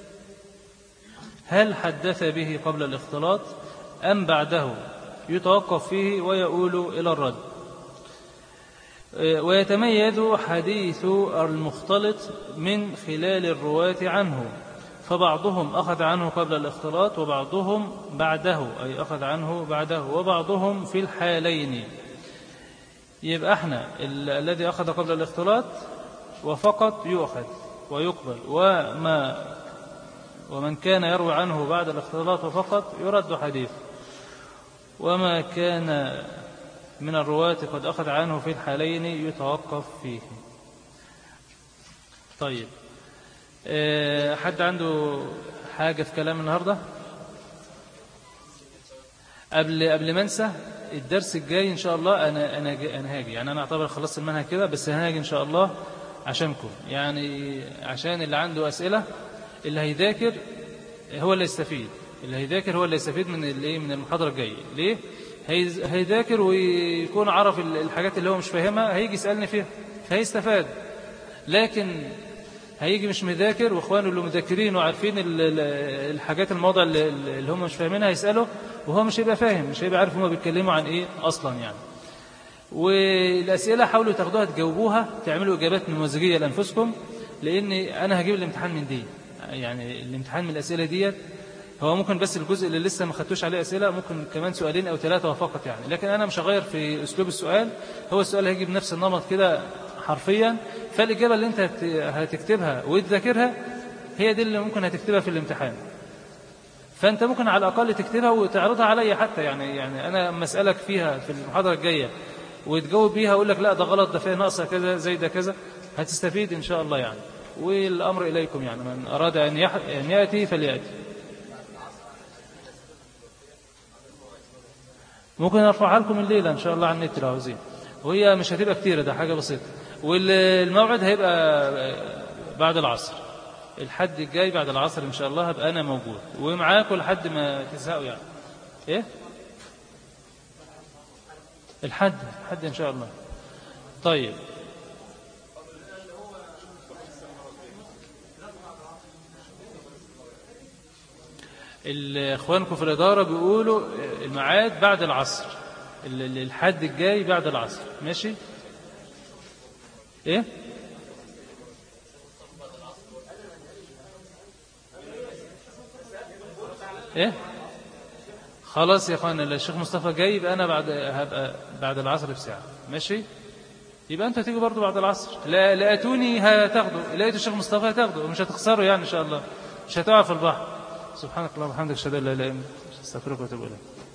هل حدث به قبل الاختلاط أم بعده يتوقف فيه ويؤول إلى الرد. ويتميز حديث المختلط من خلال الرواة عنه، فبعضهم أخذ عنه قبل الاختلاط وبعضهم بعده، أي أخذ عنه بعده، وبعضهم في الحالين. يبقى احنا الذي أخذ قبل الاختلاط وفقط يؤخذ ويقبل، ومن كان يروي عنه بعد الاختلاط فقط يرد حديث، وما كان من الرواة قد أخذ عنه في الحالين يتوقف فيه. طيب، حد عنده حاجة في كلام النهاردة؟ قبل ما انسى، الدرس الجاي إن شاء الله أنا هاجي، يعني أنا أعتبر خلصت المنهج كده، بس هاجي إن شاء الله عشانكم، يعني عشان اللي عنده أسئلة، اللي هيذاكر هو اللي يستفيد، اللي هيذاكر هو اللي يستفيد من المحاضرة الجاية. ليه؟ هيذاكر ويكون عرف الحاجات اللي هو مش فاهمها، هيجي يسألني فيها فهيستفاد. لكن هيجي مش مذاكر، واخوانه اللي مذاكرين وعارفين الحاجات الموضع اللي هم مش فاهمينها هيسأله، وهو مش هيبقى فاهم، مش هيبقى عارف هم بيتكلموا عن ايه اصلا يعني. والأسئلة حاولوا تاخدوها تجاوبوها، تعملوا إجابات نموذجية لأنفسكم، لأن أنا هجيب الامتحان من دي، يعني الامتحان من الأسئلة ديت هو ممكن بس الجزء اللي لسه ما خدتوش عليه أسئلة ممكن كمان سؤالين أو 3 فقط يعني، لكن أنا مش هغير في أسلوب السؤال، هو السؤال هيجي بنفس النمط كده حرفيا، فالإجابة اللي أنت هتكتبها وتذاكرها هي دي اللي ممكن هتكتبها في الامتحان. فأنت ممكن على الأقل تكتبها وتعرضها عليا حتى، يعني أنا مسألك فيها في المحاضرة الجاية وتجاوب بيها أقول لك لا ده غلط، ده فيها ناقصة كذا زي ده كذا، هتستفيد إن شاء الله يعني. والأمر إليكم، يعني من أراد أن يأتي فليأتي. ممكن أرفعها لكم الليلة إن شاء الله على النت لو عاوزين، وهي مش هتبقى كتيرة، ده حاجة بسيطة. والموعد هيبقى بعد العصر، الحد الجاي بعد العصر إن شاء الله هبقى أنا موجود ومعاكم لحد ما تزهقوا يعني. إيه؟ الحد إن شاء الله. طيب، إخوانكم في الإدارة بيقولوا الميعاد بعد العصر، الحد الجاي بعد العصر، ماشي؟ إيه؟ إيه؟ خلاص يا أخوان، الشيخ مصطفى جاي، يبقى أنا هبقى بعد العصر بساعة، ماشي؟ يبقى أنتوا هتيجوا برضو بعد العصر، لا أتوني هتاخدوا، لقيتوا الشيخ مصطفى هتاخدوا، ومش هتخسروا يعني إن شاء الله، مش هتقع في البحر. سبحانك اللهم وبحمدك، أشهد أن لا إله إلا أنت، أستغفرك وأتوب إليك.